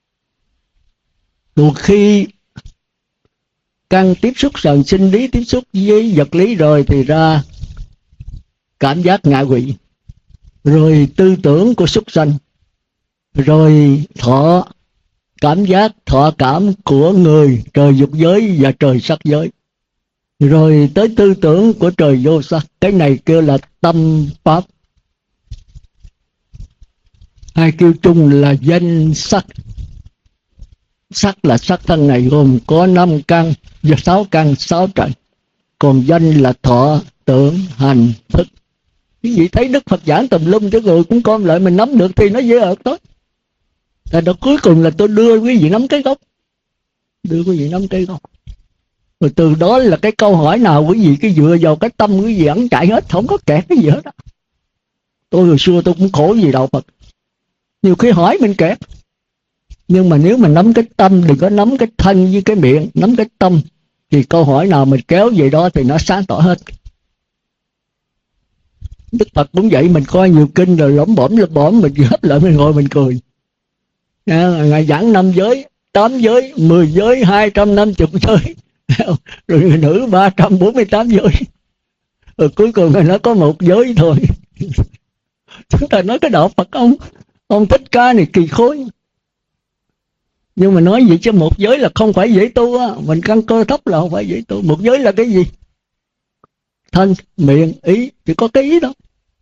[SPEAKER 1] Rồi khi căn tiếp xúc sần sinh lý tiếp xúc với vật lý rồi thì ra cảm giác ngạ quỷ, rồi tư tưởng của súc sanh, rồi thọ cảm giác thọ cảm của người trời dục giới và trời sắc giới. Rồi tới tư tưởng của trời vô sắc, cái này kêu là tâm pháp, hay kêu chung là danh sắc. Sắc là sắc thân này gồm có năm căn và sáu căn sáu trần, còn danh là thọ tưởng hành thức. Quý vị thấy Đức Phật giảng tùm lum cho người cũng con lại mình nắm được thì nó dễ ở tốt. Thành đó cuối cùng là tôi đưa quý vị nắm cái gốc, đưa quý vị nắm cái gốc. Rồi từ đó là cái câu hỏi nào quý vị cái dựa vào cái tâm quý vị ẩn chạy hết, không có kẹt cái gì hết đó. Tôi hồi xưa tôi cũng khổ vì đạo Phật, nhiều khi hỏi mình kẹt. Nhưng mà nếu mà nắm cái tâm, đừng có nắm cái thân với cái miệng, nắm cái tâm, thì câu hỏi nào mình kéo về đó thì nó sáng tỏ hết. Đức Phật cũng vậy, mình coi nhiều kinh rồi lỏm bõm lỏm bõm, mình gấp lại mình ngồi mình cười. Ngài giảng năm giới, tám giới, mười giới, hai trăm năm chục giới, rồi người nữ ba trăm bốn mươi tám giới, rồi cuối cùng Ngài nói có một giới thôi. Chúng ta nói cái đạo Phật ông ông Thích Ca này kỳ khối. Nhưng mà nói gì chứ một giới là không phải dễ tu á, mình căn cơ thấp là không phải dễ tu. Một giới là cái gì? Thân, miệng, ý, chỉ có cái ý đó.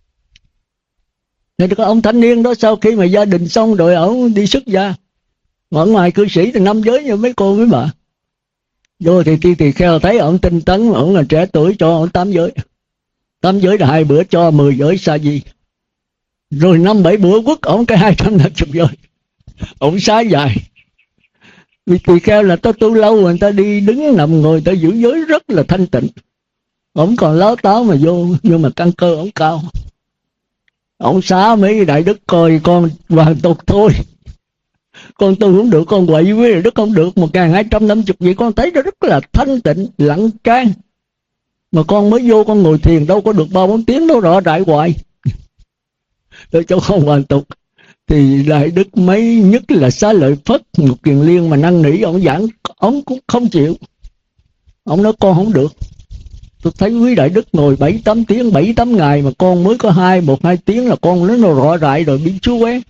[SPEAKER 1] Thì có ông thanh niên đó, sau khi mà gia đình xong rồi ông đi xuất gia, ở ngoài cư sĩ thì năm giới như mấy cô mấy bà. Vô thì tỳ tỳ kheo thấy ông tinh tấn, ông là trẻ tuổi cho ông tám giới. Tám giới là hai bữa cho mười giới sa di. Rồi năm bảy bữa quất ông cái hai trăm năm chục giới. Ông xá dài. Vì tỳ kheo là ta tu lâu, người ta đi đứng nằm ngồi, ta giữ giới rất là thanh tịnh. Ông còn láo táo mà vô, nhưng mà căn cơ ông cao. Ông xá mấy đại đức coi con hoàn tục thôi. Con tu không được, con quậy với đức không được, một ngàn hai trăm năm chục vậy con thấy nó rất là thanh tịnh, lặng trang. Mà con mới vô con ngồi thiền đâu có được ba bốn tiếng đâu, rõ rãi hoài. Tôi cho con hoàn tục. Thì đại đức mấy nhất là Xá Lợi Phất, một kiền liên mà năn nỉ ông giảng, ông cũng không chịu. Ông nói con không được. Tôi thấy quý đại đức ngồi bảy tám tiếng, bảy tám ngày mà con mới có hai một hai tiếng là con nó rõ rãi rồi, biến chú quen.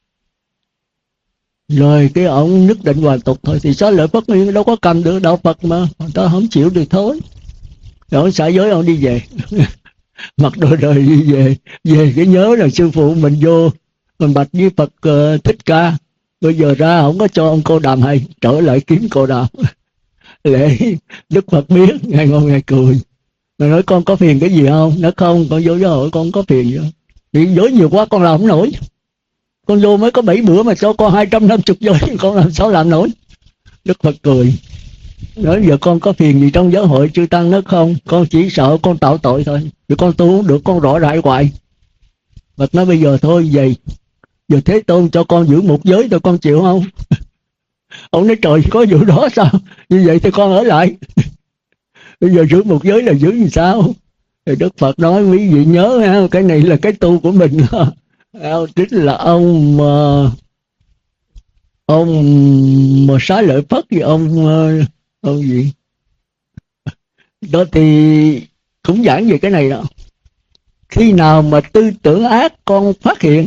[SPEAKER 1] Rồi cái ông nhất định hoàn tục thôi. Thì Xá Lợi Phất đâu có cầm được đạo Phật mà, người ta không chịu được thôi. Rồi ông xả giới ông đi về. Mặc đồ đời đi về. Về cái nhớ là sư phụ mình vô, mình bạch với Phật uh, Thích Ca. Bây giờ ra không có cho ông Cô Đàm hay, trở lại kiếm Cô Đàm. Lễ Đức Phật biết, ngài ngon ngài cười. Rồi nói con có phiền cái gì không? Nói không, con vô giáo hội con không có phiền gì không? Vì dối nhiều quá con làm không nổi. Con vô mới có bảy bữa mà cho con hai trăm năm mươi giới, con làm sao làm nổi. Đức Phật cười. Nói giờ con có phiền gì trong giáo hội chư tăng? Nói không, con chỉ sợ con tạo tội thôi. Vì con tu không được, con rõ rãi hoài. Phật nói bây giờ thôi vậy, giờ Thế Tôn cho con giữ một giới thôi, con chịu không? Ông nói trời, có vụ đó sao? Như vậy thì con ở lại. Bây giờ giữ một giới là giữ làm sao? Thì Đức Phật nói quý vị nhớ ha, cái này là cái tu của mình. Chính là ông mà ông mà Xá Lợi Phất gì ông ông gì đó thì cũng giảng về cái này đó. Khi nào mà tư tưởng ác con phát hiện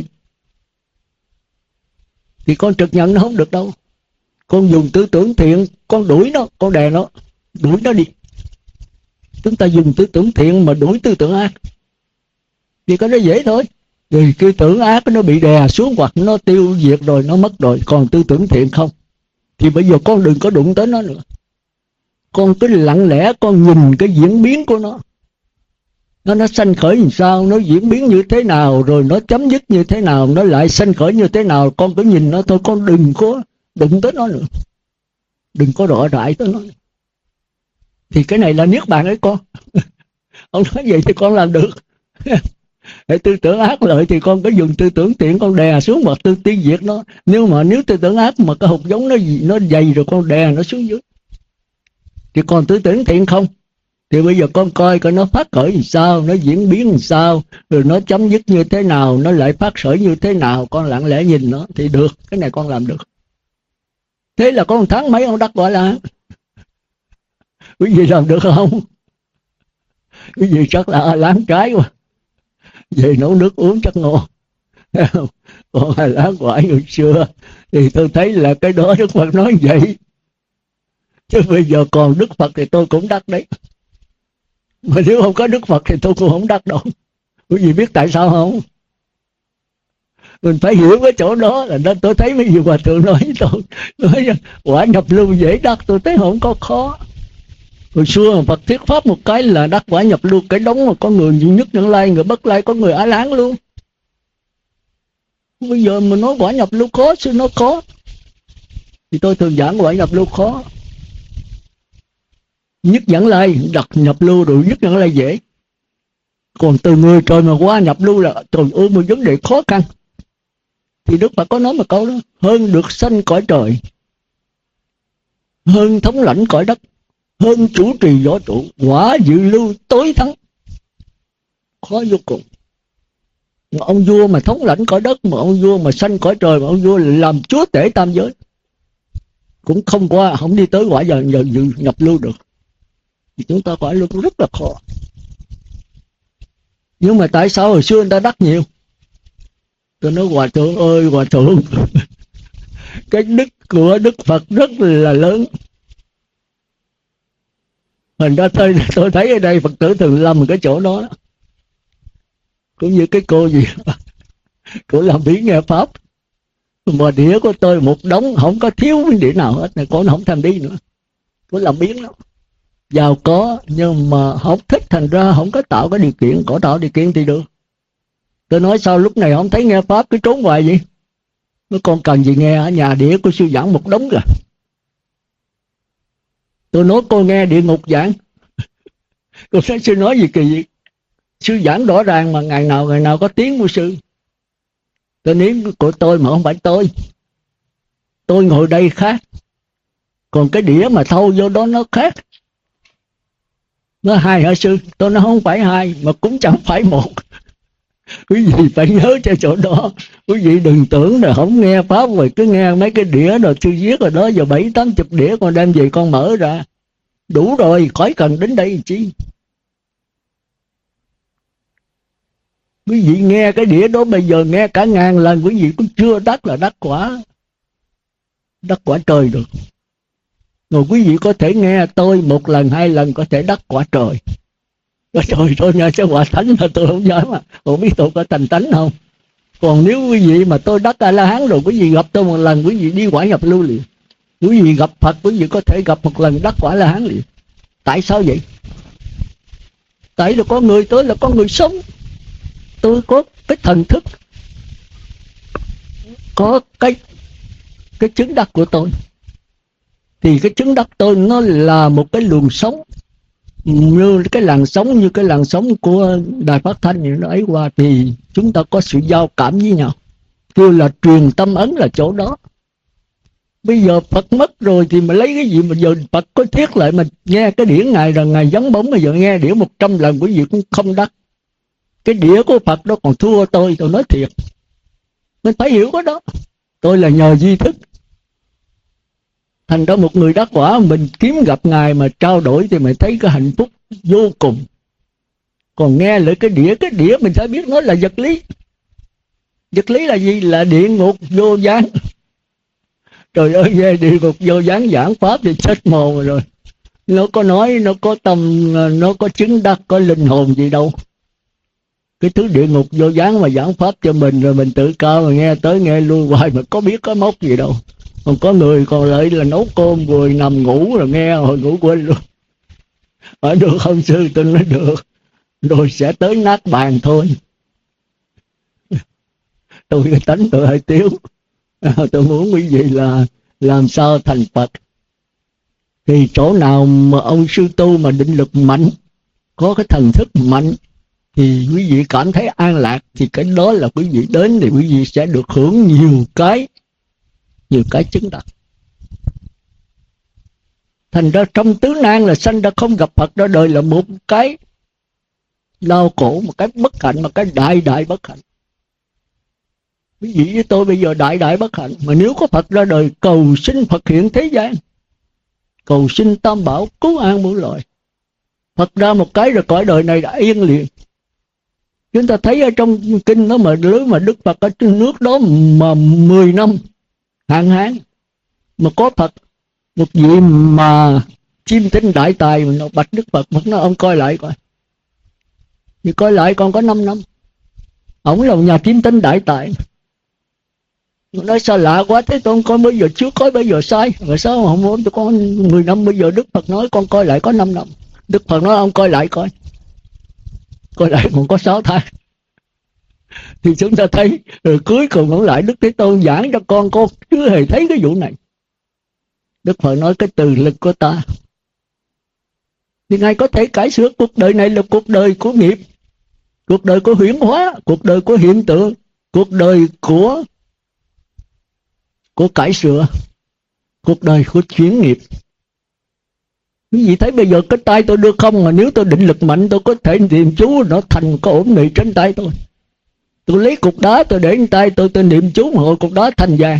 [SPEAKER 1] thì con trực nhận nó không được đâu. Con dùng tư tưởng thiện, con đuổi nó, con đè nó, đuổi nó đi. Chúng ta dùng tư tưởng thiện mà đuổi tư tưởng ác thì có nó dễ thôi. Rồi tư tưởng ác nó bị đè xuống hoặc nó tiêu diệt rồi, nó mất rồi. Còn tư tưởng thiện không, thì bây giờ con đừng có đụng tới nó nữa. Con cứ lặng lẽ con nhìn cái diễn biến của nó. Nó nó sanh khởi làm sao, nó diễn biến như thế nào, rồi nó chấm dứt như thế nào, nó lại sanh khởi như thế nào. Con cứ nhìn nó thôi, con đừng có đụng tới nó nữa. Đừng có rõ rãi tới nó. Thì cái này là niết bàn ấy con. Ông nói vậy thì con làm được. Để tư tưởng ác lợi thì con có dùng tư tưởng thiện, con đè xuống hoặc tư tiêu diệt nó. Nếu mà nếu tư tưởng ác mà cái hột giống nó gì nó dày rồi, con đè nó xuống dưới. Thì còn tư tưởng thiện không, thì bây giờ con coi coi nó phát khởi làm sao, nó diễn biến làm sao, rồi nó chấm dứt như thế nào, nó lại phát khởi như thế nào. Con lặng lẽ nhìn nó thì được. Cái này con làm được. Thế là có một tháng mấy ông đắc gọi là quý vị làm được không? Quý vị chắc là láng trái quá, về nấu nước uống chắc ngon. Còn là lá quả hồi xưa thì tôi thấy là cái đó Đức Phật nói vậy. Chứ bây giờ còn Đức Phật thì tôi cũng đắc đấy. Mà nếu không có Đức Phật thì tôi cũng không đắc đâu. Quý vị biết tại sao không? Mình phải hiểu cái chỗ đó là đó, tôi thấy mấy vị hòa thượng nói với tôi, nói quả nhập lưu dễ đắc, tôi thấy không có khó. Hồi xưa Phật thuyết pháp một cái là đắc quả nhập lưu, cái đống mà có người duy nhất Như Lai, người Bất Lai, có người Á Lán luôn. Bây giờ mình nói quả nhập lưu khó, xưa nó khó thì tôi thường giảng quả nhập lưu khó. Nhất Dẫn Lai đặt nhập lưu rồi Nhất Dẫn Lai dễ. Còn từ người trời mà qua nhập lưu là trời ơi một vấn đề khó khăn. Thì Đức Phật có nói một câu đó: hơn được sanh cõi trời, hơn thống lãnh cõi đất, hơn chủ trì võ trụ, quả dự lưu tối thắng. Khó vô cùng. Mà ông vua mà thống lãnh cõi đất, mà ông vua mà sanh cõi trời, mà ông vua làm chúa tể tam giới, cũng không qua, không đi tới quả giờ, giờ dự nhập lưu được. Thì chúng ta quả lưu rất là khó. Nhưng mà tại sao hồi xưa người ta đắc nhiều? Tôi nói hòa thượng ơi hòa thượng, cái đức của Đức Phật rất là lớn. Mình đã tôi, tôi thấy ở đây Phật tử thường lầm cái chỗ đó. Cũng như cái cô gì cô làm biến nghe pháp, mà đĩa của tôi một đống không có thiếu cái đĩa nào hết, này cô nó không thèm đi nữa. Cô làm biến lắm, giàu có nhưng mà không thích, thành ra không có tạo cái điều kiện. Có tạo điều kiện thì được. Tôi nói sao lúc này không thấy nghe pháp cứ trốn hoài vậy? Nó còn cần gì nghe, ở nhà đĩa của sư giảng một đống rồi. Tôi nói cô nghe địa ngục giảng. Cô nói sư nói gì kỳ vậy? Sư giảng rõ ràng mà ngày nào ngày nào có tiếng của sư. Tôi nói của tôi mà không phải tôi. Tôi ngồi đây khác, còn cái đĩa mà thâu vô đó nó khác. Nó hai hả sư? Tôi nói không phải hai, mà cũng chẳng phải một. Quý vị phải nhớ cho chỗ đó. Quý vị đừng tưởng là không nghe pháp rồi cứ nghe mấy cái đĩa rồi sư viết rồi đó, giờ bảy tám chục đĩa con đem về con mở ra đủ rồi, khỏi cần đến đây chi. Quý vị nghe cái đĩa đó bây giờ nghe cả ngàn lần quý vị cũng chưa đắc là đắc quả đắc quả trời được. Rồi quý vị có thể nghe tôi một lần hai lần có thể đắc quả trời. Quả trời thôi nha, chứ quả thánh là tôi không dám mà. Không biết tôi có thành thánh không. Còn nếu quý vị mà tôi đắc A-la-hán rồi, quý vị gặp tôi một lần quý vị đi quả nhập lưu liền. Quý vị gặp Phật quý vị có thể gặp một lần đắc quả A-la-hán liền. Tại sao vậy? Tại là có người tôi là có người sống. Tôi có cái thần thức, có cái cái chứng đắc của tôi. Thì cái chứng đắc tôi nó là một cái luồng sống, như cái làn sóng, như cái làn sóng của đài phát thanh như nó ấy qua, thì chúng ta có sự giao cảm với nhau. Kêu là truyền tâm ấn là chỗ đó. Bây giờ Phật mất rồi thì mà lấy cái gì mà giờ Phật có thiết lại mà nghe cái đĩa Ngài là Ngài vắng bóng, bây giờ nghe đĩa một trăm lần quý vị cũng không đắc. Cái đĩa của Phật đó còn thua tôi, tôi nói thiệt. Mình phải hiểu cái đó. Tôi là nhờ duy thức. Thành ra một người đắc quả mình kiếm gặp Ngài mà trao đổi thì mình thấy cái hạnh phúc vô cùng. Còn nghe lại cái đĩa, cái đĩa mình phải biết nó là vật lý. Vật lý là gì? Là địa ngục vô gián. Trời ơi, nghe địa ngục vô gián giảng pháp thì chết mồ rồi. Nó có nói, nó có tâm, nó có chứng đắc, có linh hồn gì đâu. Cái thứ địa ngục vô gián mà giảng pháp cho mình rồi mình tự cao mà nghe tới nghe lui hoài mà có biết có mốc gì đâu. Còn có người còn lại là nấu cơm rồi nằm ngủ rồi nghe hồi ngủ quên luôn. Ở được không sư? Tôi nói được. Rồi sẽ tới nát bàn thôi. Tôi cái tánh tôi hơi tiếu. Tôi muốn quý vị là làm sao thành Phật. Thì chỗ nào mà ông sư tu mà định lực mạnh, có cái thần thức mạnh, thì quý vị cảm thấy an lạc, thì cái đó là quý vị đến thì quý vị sẽ được hưởng nhiều cái, nhiều cái chứng đắc. Thành ra trong tứ nan là sanh ra không gặp Phật ra đời là một cái đau khổ, một cái bất hạnh, một cái đại đại bất hạnh. Quý vị với tôi bây giờ đại đại bất hạnh. Mà nếu có Phật ra đời cầu xin Phật hiện thế gian, cầu xin Tam Bảo cứu an muôn loài, Phật ra một cái rồi cõi đời này đã yên liền. Chúng ta thấy ở trong kinh đó mà lưới mà Đức Phật ở trên nước đó mà mười năm hạn hán mà có Phật, một vị mà chiêm tinh đại tài mà nó bạch Đức Phật, mà nó ông coi lại coi, thì coi lại còn có năm năm. Ông là một nhà chiêm tinh đại tài. Nói sao lạ quá, thế tôi coi bây giờ trước coi bây giờ sai, mà sao không muốn cho con mười năm, bây giờ Đức Phật nói con coi lại có năm năm. Đức Phật nói ông coi lại coi, coi lại còn có sáu tháng. Thì chúng ta thấy rồi cuối cùng cũng lại Đức Thế Tôn giảng cho con, con chưa hề thấy cái vụ này. Đức Phật nói cái từ lực của ta thì Ngài có thể cải sửa. Cuộc đời này là cuộc đời của nghiệp, cuộc đời của huyễn hóa, cuộc đời của hiện tượng, cuộc đời của của cải sửa, cuộc đời của chuyển nghiệp. Quý vị thấy bây giờ cái tay tôi đưa không, mà nếu tôi định lực mạnh tôi có thể niệm chú nó thành có ổn định trên tay tôi. Tôi lấy cục đá tôi để trên tay tôi, tôi niệm chú mà hồi cục đá thành vàng.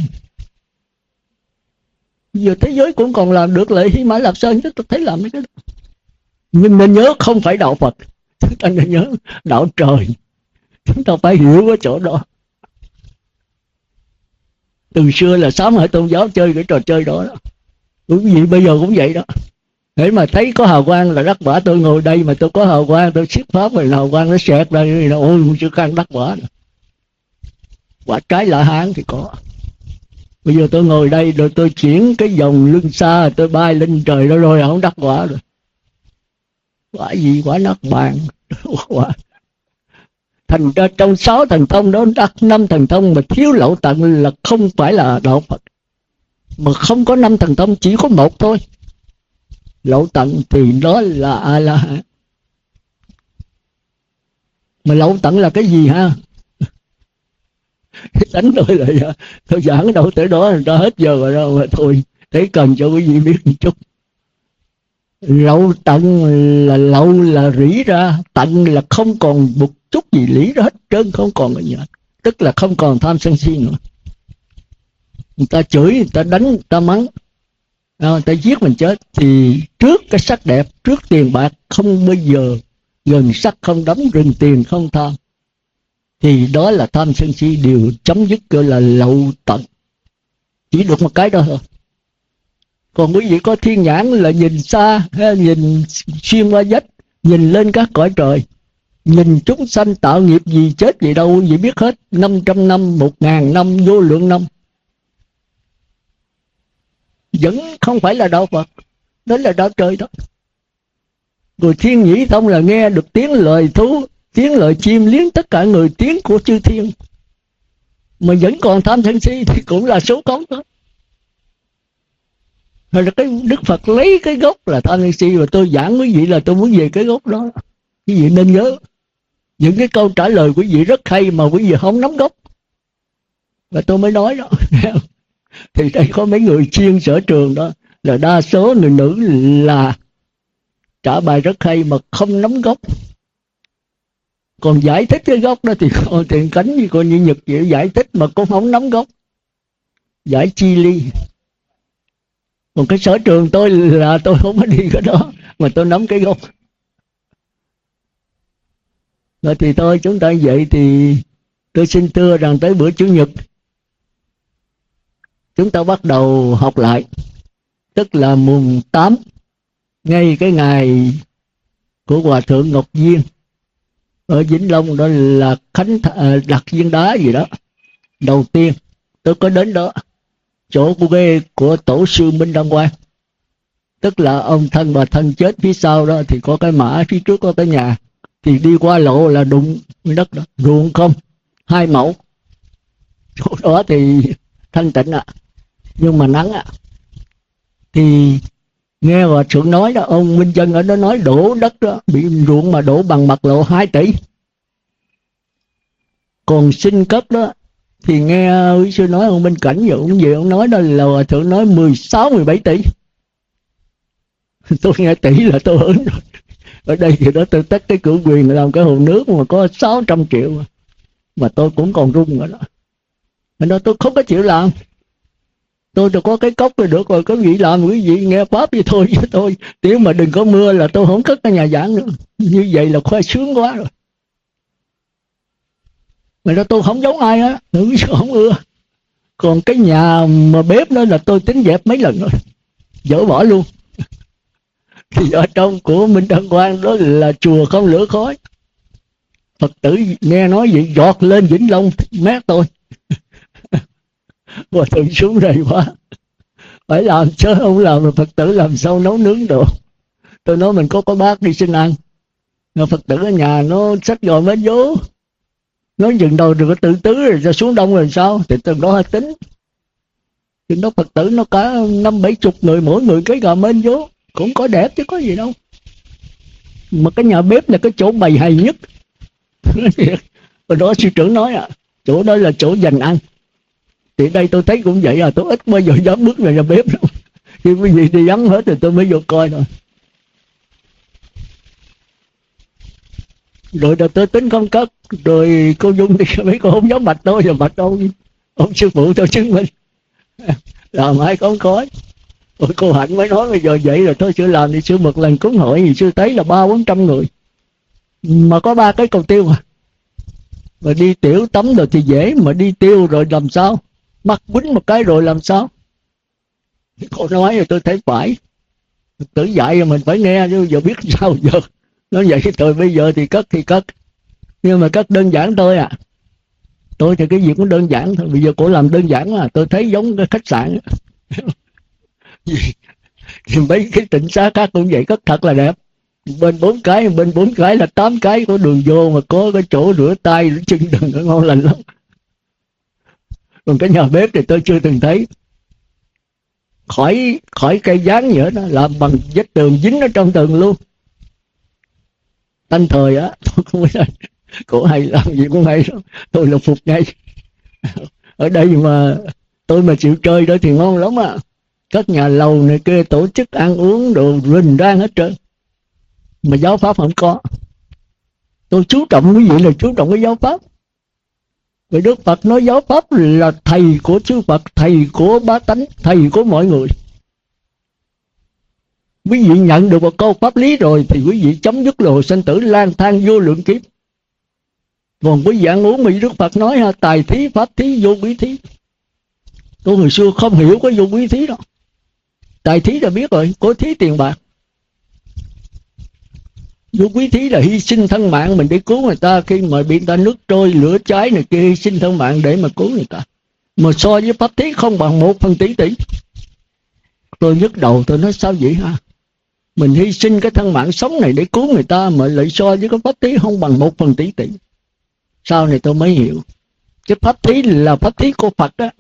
[SPEAKER 1] Giờ thế giới cũng còn làm được lại Hy Mã Lạp Sơn chứ, tôi thấy làm mấy cái đó. Nhưng nên nhớ không phải đạo Phật, chúng ta nên nhớ đạo trời. Chúng ta phải hiểu ở chỗ đó. Từ xưa là Sám Hợi Tôn giáo chơi cái trò chơi đó, đó. Quý vị bây giờ cũng vậy đó. Để mà thấy có hào quang là đắc quả. Tôi ngồi đây mà tôi có hào quang, tôi siết pháp rồi hào quang nó xẹt ra, ôi chưa khăn đắc quả. Quả trái lạ hán thì có. Bây giờ tôi ngồi đây rồi tôi chuyển cái dòng lưng xa, tôi bay lên trời đó rồi không đắc quả rồi. Quả gì? Quả nát bàn. Quả. Thành ra trong sáu thần thông đó đắc năm thần thông mà thiếu lậu tận là không phải là đạo Phật. Mà không có năm thần thông, chỉ có một thôi. Lậu tận thì đó là A-la-hán. Mà lậu tận là cái gì ha? Đánh tôi lại tôi giảng đâu tới đó ra hết giờ rồi đâu mà thôi. Thế cần cho quý vị biết một chút. Lậu tận là lậu là rỉ ra, tận là không còn một chút gì lý ra hết trơn, không còn cái gì hết. Tức là không còn tham sân si nữa. Người ta chửi, người ta đánh, người ta mắng, người ta giết mình chết, thì trước cái sắc đẹp, trước tiền bạc không bao giờ, gần sắc không đắm, rừng tiền không tham, thì đó là tham sân si đều chấm dứt, gọi là lậu tận. Chỉ được một cái đó thôi. Còn quý vị có thiên nhãn là nhìn xa, nhìn xuyên qua vách, nhìn lên các cõi trời, nhìn chúng sanh tạo nghiệp gì chết gì đâu, quý vị biết hết. Năm trăm năm, một ngàn năm, vô lượng năm, vẫn không phải là đạo Phật, đó là đạo trời đó. Rồi thiên nhĩ thông là nghe được tiếng lời thú, tiếng lời chim liếng, tất cả người tiếng của chư thiên, mà vẫn còn tham sân si thì cũng là số cống đó. Rồi là cái Đức Phật lấy cái gốc là tham sân si, và tôi giảng quý vị là tôi muốn về cái gốc đó. Quý vị nên nhớ, những cái câu trả lời quý vị rất hay mà quý vị không nắm gốc, và tôi mới nói đó. Thì đây có mấy người chuyên sở trường đó, là đa số người nữ là trả bài rất hay mà không nắm gốc. Còn giải thích cái gốc đó thì còn Tiền Cánh như coi như Nhật vậy, giải thích mà cũng không nắm gốc, giải chi ly. Còn cái sở trường tôi là tôi không có đi cái đó, mà tôi nắm cái gốc. Rồi thì thôi, chúng ta vậy thì tôi xin thưa rằng tới bữa Chủ nhật chúng ta bắt đầu học lại, tức là mùng tám, ngay cái ngày của Hòa Thượng Ngọc Duyên ở Vĩnh Long, đó là khánh đặt viên đá gì đó đầu tiên. Tôi có đến đó, chỗ của ghê của tổ sư Minh Đăng Quang, tức là ông thân bà thân chết phía sau đó, thì có cái mã, phía trước có cái nhà, thì đi qua lộ là đụng đất đó, ruộng không, hai mẫu. Chỗ đó thì thanh tịnh ạ, à, nhưng mà nắng ạ. À. Thì nghe Hòa Thượng nói đó, ông Minh Chân ở đó nói đổ đất đó, bị ruộng mà đổ bằng mặt lộ hai tỷ. Còn sinh cấp đó thì nghe quý sư nói, ông Minh Cảnh vậy cũng vậy, ông nói đó là Hòa Thượng nói mười sáu, mười bảy tỷ. Tôi nghe tỷ là tôi ớn rồi. Ở đây thì đó tôi tất cái cửa quyền làm cái hồ nước mà có sáu trăm triệu mà, mà tôi cũng còn run ở đó. Nên đó tôi không có chịu làm. Tôi đã có cái cốc rồi được rồi, có gì làm quý vị nghe pháp vậy thôi chứ tôi. Nếu mà đừng có mưa là tôi không cất cái nhà giảng nữa. Như vậy là khoai sướng quá rồi. Mà đó tôi không giống ai á, tôi không ưa. Còn cái nhà mà bếp đó là tôi tính dẹp mấy lần rồi, dỡ bỏ luôn. Thì ở trong của Minh Đăng Quang đó là chùa không lửa khói. Phật tử nghe nói vậy giọt lên Vĩnh Long mát tôi. Và tôi xuống rầy quá, phải làm chứ không làm mà Phật tử làm sao nấu nướng được. Tôi nói mình có có bát đi xin ăn, mà Phật tử ở nhà nó xách gọi mấy vố, nó dừng đầu được tự tứ rồi ra xuống đông rồi sao, thì từng đó tính. Thì đó Phật tử nó cả năm bảy chục người, mỗi người cái gà mến vố, cũng có đẹp chứ có gì đâu. Mà cái nhà bếp là cái chỗ bày hay nhất. Và đó sư trưởng nói à, chỗ đó là chỗ dành ăn. Thì đây tôi thấy cũng vậy à, tôi ít bao giờ dám bước vào nhà bếp đâu. Khi quý vị đi vắng hết rồi tôi mới vô coi thôi. Rồi là tôi tính không cất. Rồi cô Dung thì mấy cô không dám bạch tôi, rồi bạch ông ông sư phụ tôi chứng minh làm ai không khói. Rồi cô Hạnh mới nói bây giờ vậy rồi thôi sư làm thì sư một lần cúng hội thì sư thấy là ba bốn trăm người, mà có ba cái cầu tiêu mà. Mà đi tiểu tắm rồi thì dễ, mà đi tiêu rồi làm sao, mắc quýnh một cái rồi làm sao. Cô nói rồi tôi thấy phải, tử dạy rồi mình phải nghe chứ giờ biết sao giờ. Nói vậy rồi bây giờ thì cất thì cất, nhưng mà cất đơn giản thôi à. Tôi thì cái gì cũng đơn giản thôi. Bây giờ cô làm đơn giản là tôi thấy giống cái khách sạn. Thì mấy cái tịnh xá khác cũng vậy, cất thật là đẹp. Bên bốn cái, bên bốn cái là tám cái có đường vô, mà có cái chỗ rửa tay rửa chân đừng nó ngon lành lắm. Còn cái nhà bếp thì tôi chưa từng thấy. Khỏi khỏi cây dán gì hết đó, làm bằng vách tường dính ở trong tường luôn. Tanh thời á, tôi không biết là cổ hay làm gì cũng hay đó. Tôi là phục ngay. Ở đây mà tôi mà chịu chơi đó thì ngon lắm à. Các nhà lầu này kia tổ chức ăn uống đồ rình rang hết trơn, mà giáo pháp không có. Tôi chú trọng cái gì là chú trọng cái giáo pháp. Vì Đức Phật nói giáo pháp là thầy của chư Phật, thầy của bá tánh, thầy của mọi người. Quý vị nhận được một câu pháp lý rồi thì quý vị chấm dứt lồ sanh tử lang thang vô lượng kiếp. Còn quý vị ăn uống mà Đức Phật nói ha, tài thí, pháp thí, vô quý thí. Tôi hồi xưa không hiểu có vô quý thí đâu. Tài thí là biết rồi, có thí tiền bạc. Vô quý thí là hy sinh thân mạng mình để cứu người ta, khi mà bị người ta nước trôi lửa cháy này kia, hy sinh thân mạng để mà cứu người ta. Mà so với pháp thí không bằng một phần tỷ tỷ. Tôi nhức đầu, tôi nói sao vậy ha? Mình hy sinh cái thân mạng sống này để cứu người ta, mà lại so với cái pháp thí không bằng một phần tỷ tỷ. Sau này tôi mới hiểu, cái pháp thí là pháp thí của Phật đó.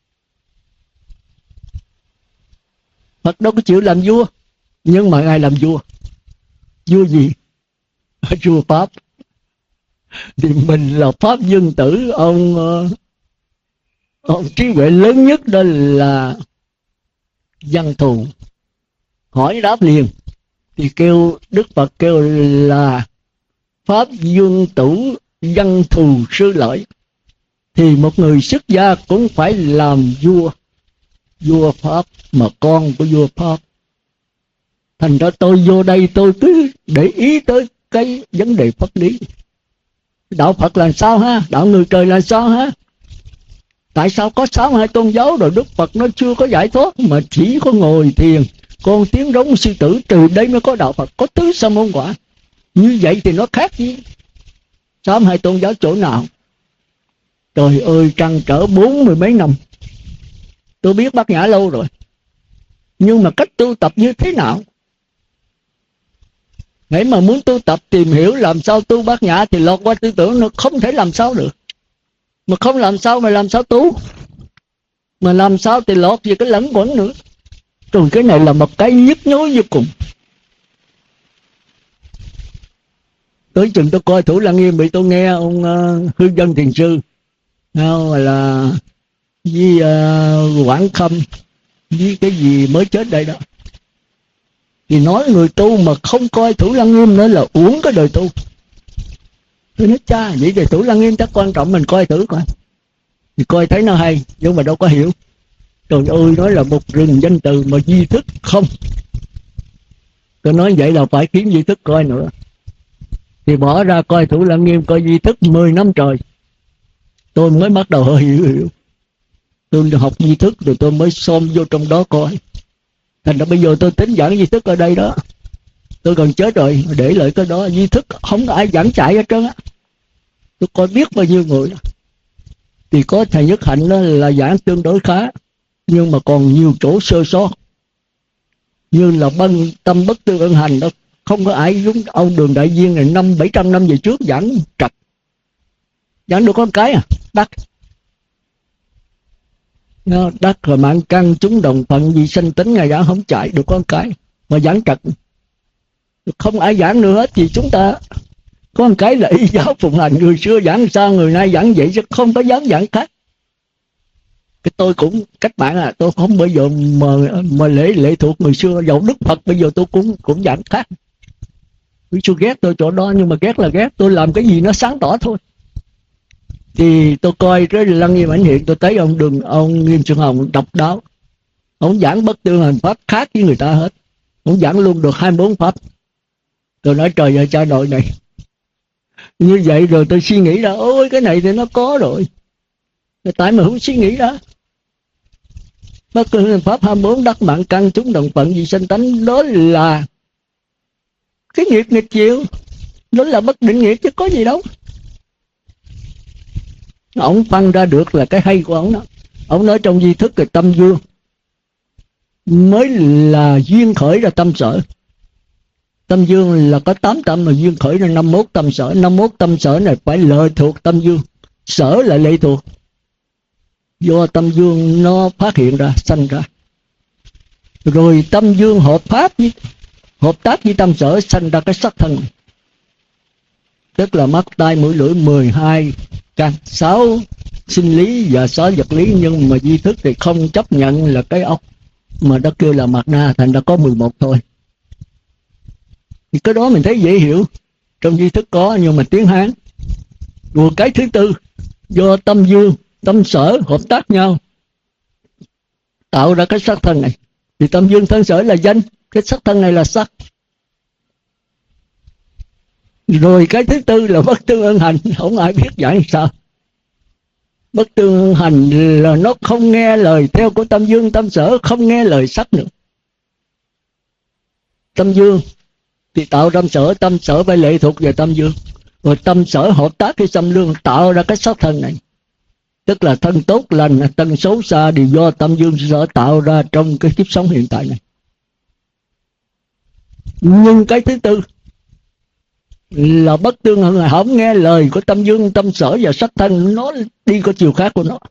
[SPEAKER 1] Phật đâu có chịu làm vua, nhưng mà Ngài làm vua. Vua gì? Vua Pháp. Thì mình là Pháp Dương Tử. Ông Ông trí huệ lớn nhất đó là Văn Thù. Hỏi đáp liền. Thì kêu Đức Phật kêu là Pháp Dương Tử Văn Thù Sư Lợi. Thì một người xuất gia cũng phải làm vua, vua Pháp, mà con của vua Pháp. Thành ra tôi vô đây tôi cứ để ý tới cái vấn đề pháp lý. Đạo Phật là sao ha? Đạo người trời là sao ha? Tại sao có sáu hai tôn giáo rồi Đức Phật nó chưa có giải thoát, mà chỉ có ngồi thiền, con tiếng rống sư tử, từ đây mới có đạo Phật, có tứ sa môn quả. Như vậy thì nó khác gì? Sáu hai tôn giáo chỗ nào? Trời ơi, trăn trở bốn mươi mấy năm. Tôi biết Bát Nhã lâu rồi, nhưng mà cách tu tập như thế nào? Nếu mà muốn tu tập tìm hiểu làm sao tu Bát Nhã thì lọt qua tư tưởng nó không thể làm sao được. Mà không làm sao mà làm sao tu? Mà làm sao thì lọt về cái lẫn quẩn nữa. Rồi cái này là một cái nhức nhối vô cùng. Tới chừng tôi coi Thủ Lăng Nghiêm bị tôi nghe ông uh, Hư Dân Thiền Sư uh, là với uh, Quảng Khâm với cái gì mới chết đây đó, thì nói người tu mà không coi Thủ Lăng Nghiêm nữa là uổng cái đời tu. Tôi nói cha, vậy thì Thủ Lăng Nghiêm chắc quan trọng, mình coi thử coi. Thì coi thấy nó hay, nhưng mà đâu có hiểu. Trời ơi, nói là một rừng danh từ mà di thức không. Tôi nói vậy là phải kiếm di thức coi nữa. Thì bỏ ra coi Thủ Lăng Nghiêm, coi di thức mười năm trời. tôi mới bắt đầu hơi hiểu hiểu. Tôi học di thức rồi tôi mới xôm vô trong đó coi. Thành ra bây giờ tôi tính giảng di thức ở đây đó. Tôi gần chết rồi, để lại cái đó. Di thức không có ai giảng chạy hết trơn á. Tôi coi biết bao nhiêu người đó. Thì có thầy Nhất Hạnh đó là giảng tương đối khá, nhưng mà còn nhiều chỗ sơ sót. Như là bân tâm bất tư ân hành đó, không có ai giống ông Đường Đại Viên này năm bảy trăm năm về trước giảng trật. Giảng được có một cái à, đắc. Nó đắc rồi mạng căn chúng đồng phận vì sanh tính ngày giảng không chạy được có một cái. Mà giảng trật. Không ai giảng nữa hết thì chúng ta có một cái là y giáo phụng hành. Người xưa giảng sao người nay giảng vậy chứ không có dám giảng khác. Cái tôi cũng cách mạng à, tôi không bao giờ mà, mà lễ lệ thuộc người xưa. Dẫu Đức Phật bây giờ tôi cũng cũng giảng khác. Người xưa ghét tôi chỗ đó, nhưng mà ghét là ghét, tôi làm cái gì nó sáng tỏ thôi. Thì tôi coi cái Lăng Nghiêm Ảnh Hiện, tôi thấy ông Đường, ông Nghiêm Xuân Hồng độc đáo. Ông giảng bất tương hành pháp khác với người ta hết. Ông giảng luôn được hai mươi bốn pháp. Tôi nói trời ơi cha nội này, như vậy rồi tôi suy nghĩ ra, ôi cái này thì nó có rồi. Tại mà không suy nghĩ ra. Bất tương hành pháp hai mươi bốn đắc mạng căn chúng đồng phận vì sanh tánh, đó là cái nghiệp nghịch chiều. Đó là bất định nghiệp chứ có gì đâu. Ông phân ra được là cái hay của ông đó. Ông nói trong di thức là tâm dương mới là duyên khởi ra tâm sở. Tâm dương là có tám tâm mà duyên khởi ra năm mươi mốt tâm sở. năm mươi mốt tâm sở này phải lệ thuộc tâm dương. Sở là lệ thuộc. Do tâm dương nó phát hiện ra, sanh ra. Rồi tâm dương hợp pháp với, hợp tác với tâm sở sanh ra cái sắc thân. Tức là mắt, tai, mũi, lưỡi mười hai căn, sáu sinh lý và sáu vật lý. Nhưng mà di thức thì không chấp nhận là cái ốc, mà nó kêu là mặt na, thành ra có mười một thôi. Thì cái đó mình thấy dễ hiểu. Trong di thức có, nhưng mà tiếng Hán. Rồi cái thứ tư, do tâm dương, tâm sở hợp tác nhau tạo ra cái sắc thân này. Thì tâm dương thân sở là danh, cái sắc thân này là sắc. Rồi cái thứ tư là bất tương ân hành. Không ai biết giải sao. Bất tương ân hành là nó không nghe lời theo của tâm dương tâm sở, không nghe lời sắc nữa. Tâm dương thì tạo tâm sở, tâm sở phải lệ thuộc về tâm dương. Rồi tâm sở hợp tác với tâm lương tạo ra cái sắc thân này. Tức là thân tốt lành, thân xấu xa đều do tâm dương sở tạo ra trong cái kiếp sống hiện tại này. Nhưng cái thứ tư là bất tương ân hành, không nghe lời của tâm dương tâm sở và sắc thân, nó đi có chiều khác của nó,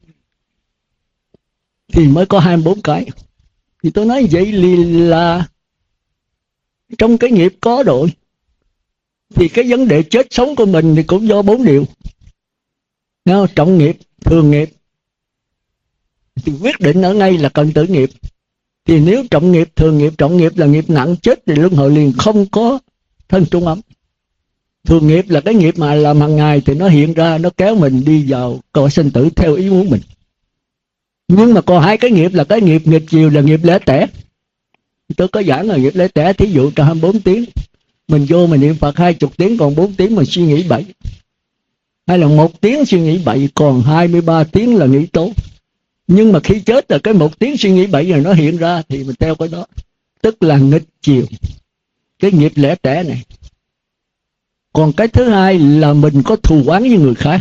[SPEAKER 1] thì mới có hai mươi bốn cái. Thì tôi nói vậy là trong cái nghiệp có đội. Thì cái vấn đề chết sống của mình thì cũng do bốn điều. Nó trọng nghiệp, thường nghiệp. Thì quyết định ở ngay là cần tử nghiệp. Thì nếu trọng nghiệp, thường nghiệp, trọng nghiệp là nghiệp nặng, chết thì luân hồi liền không có thân trung ấm. Thường nghiệp là cái nghiệp mà làm hàng ngày thì nó hiện ra, nó kéo mình đi vào cõi sinh tử theo ý muốn mình. Nhưng mà còn hai cái nghiệp là cái nghiệp nghịch chiều là nghiệp lẻ tẻ. Tôi có giảng là nghiệp lẻ tẻ, thí dụ trong hai mươi bốn tiếng mình vô mình niệm Phật hai mươi tiếng, còn bốn tiếng mình suy nghĩ bậy. Hay là một tiếng suy nghĩ bậy, còn hai mươi ba tiếng là nghĩ tốt. Nhưng mà khi chết là cái một tiếng suy nghĩ bậy rồi nó hiện ra thì mình theo cái đó. Tức là nghịch chiều, cái nghiệp lẻ tẻ này. Còn cái thứ hai là mình có thù oán với người khác.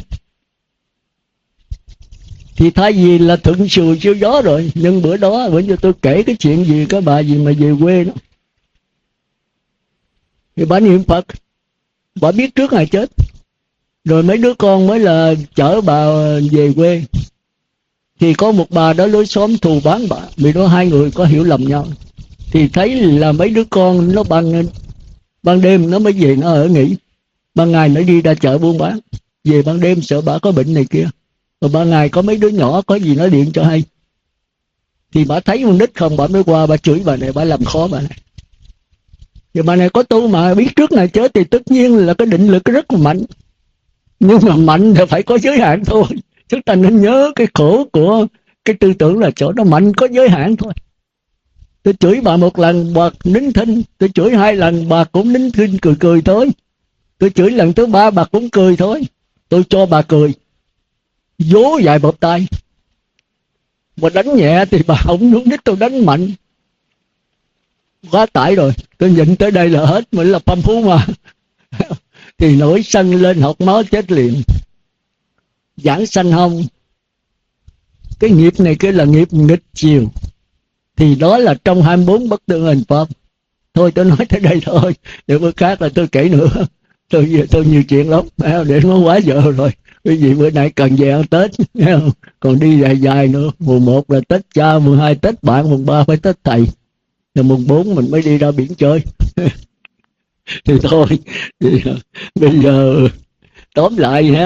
[SPEAKER 1] Thì thay vì là thuận sùi siêu gió rồi. Nhưng bữa đó bữa giờ tôi kể cái chuyện gì, cái bà gì mà về quê đó. Thì bà niệm Phật, bà biết trước ngày chết. Rồi mấy đứa con mới là chở bà về quê. Thì có một bà đó lối xóm thù bán bà. Vì đó hai người có hiểu lầm nhau. Thì thấy là mấy đứa con nó ban, ban đêm nó mới về nó ở nghỉ. Ban ngày nó đi ra chợ buôn bán. Về ban đêm sợ bà có bệnh này kia. Rồi ban ngày có mấy đứa nhỏ có gì nó điện cho hay. Thì bà thấy con nít không, bà mới qua bà chửi bà này, bà làm khó bà này. Thì bà này có tu mà biết trước ngày chết thì tất nhiên là cái định lực rất là mạnh. Nhưng mà mạnh thì phải có giới hạn thôi. Chúng ta nên nhớ cái khổ của cái tư tưởng là chỗ nó mạnh có giới hạn thôi. Tôi chửi bà một lần bà nín thinh. Tôi chửi hai lần bà cũng nín thinh cười cười thôi. Tôi chửi lần thứ ba bà cũng cười thôi. Tôi cho bà cười. vỗ vài bợp tay. Mà đánh nhẹ thì bà không đúng đích, tôi đánh mạnh quá tải rồi. Tôi nhìn tới đây là hết, mình là Phong Phú mà. Thì nổi sân lên học máu chết liền. Giảng sanh không, cái nghiệp này cái là nghiệp nghịch chiều, thì đó là trong hai mươi bốn bất tương hình Pháp. Thôi tôi nói tới đây thôi, để bữa khác là tôi kể nữa. Tôi tôi nhiều chuyện lắm, để nó quá giờ rồi. Quý vị bữa nay cần về ăn Tết, còn đi dài dài nữa. Mùng một là Tết cha, mùng hai Tết bạn, mùng ba phải Tết thầy, rồi mùng bốn mình mới đi ra biển chơi. Thì thôi, thì, bây giờ tóm lại ha,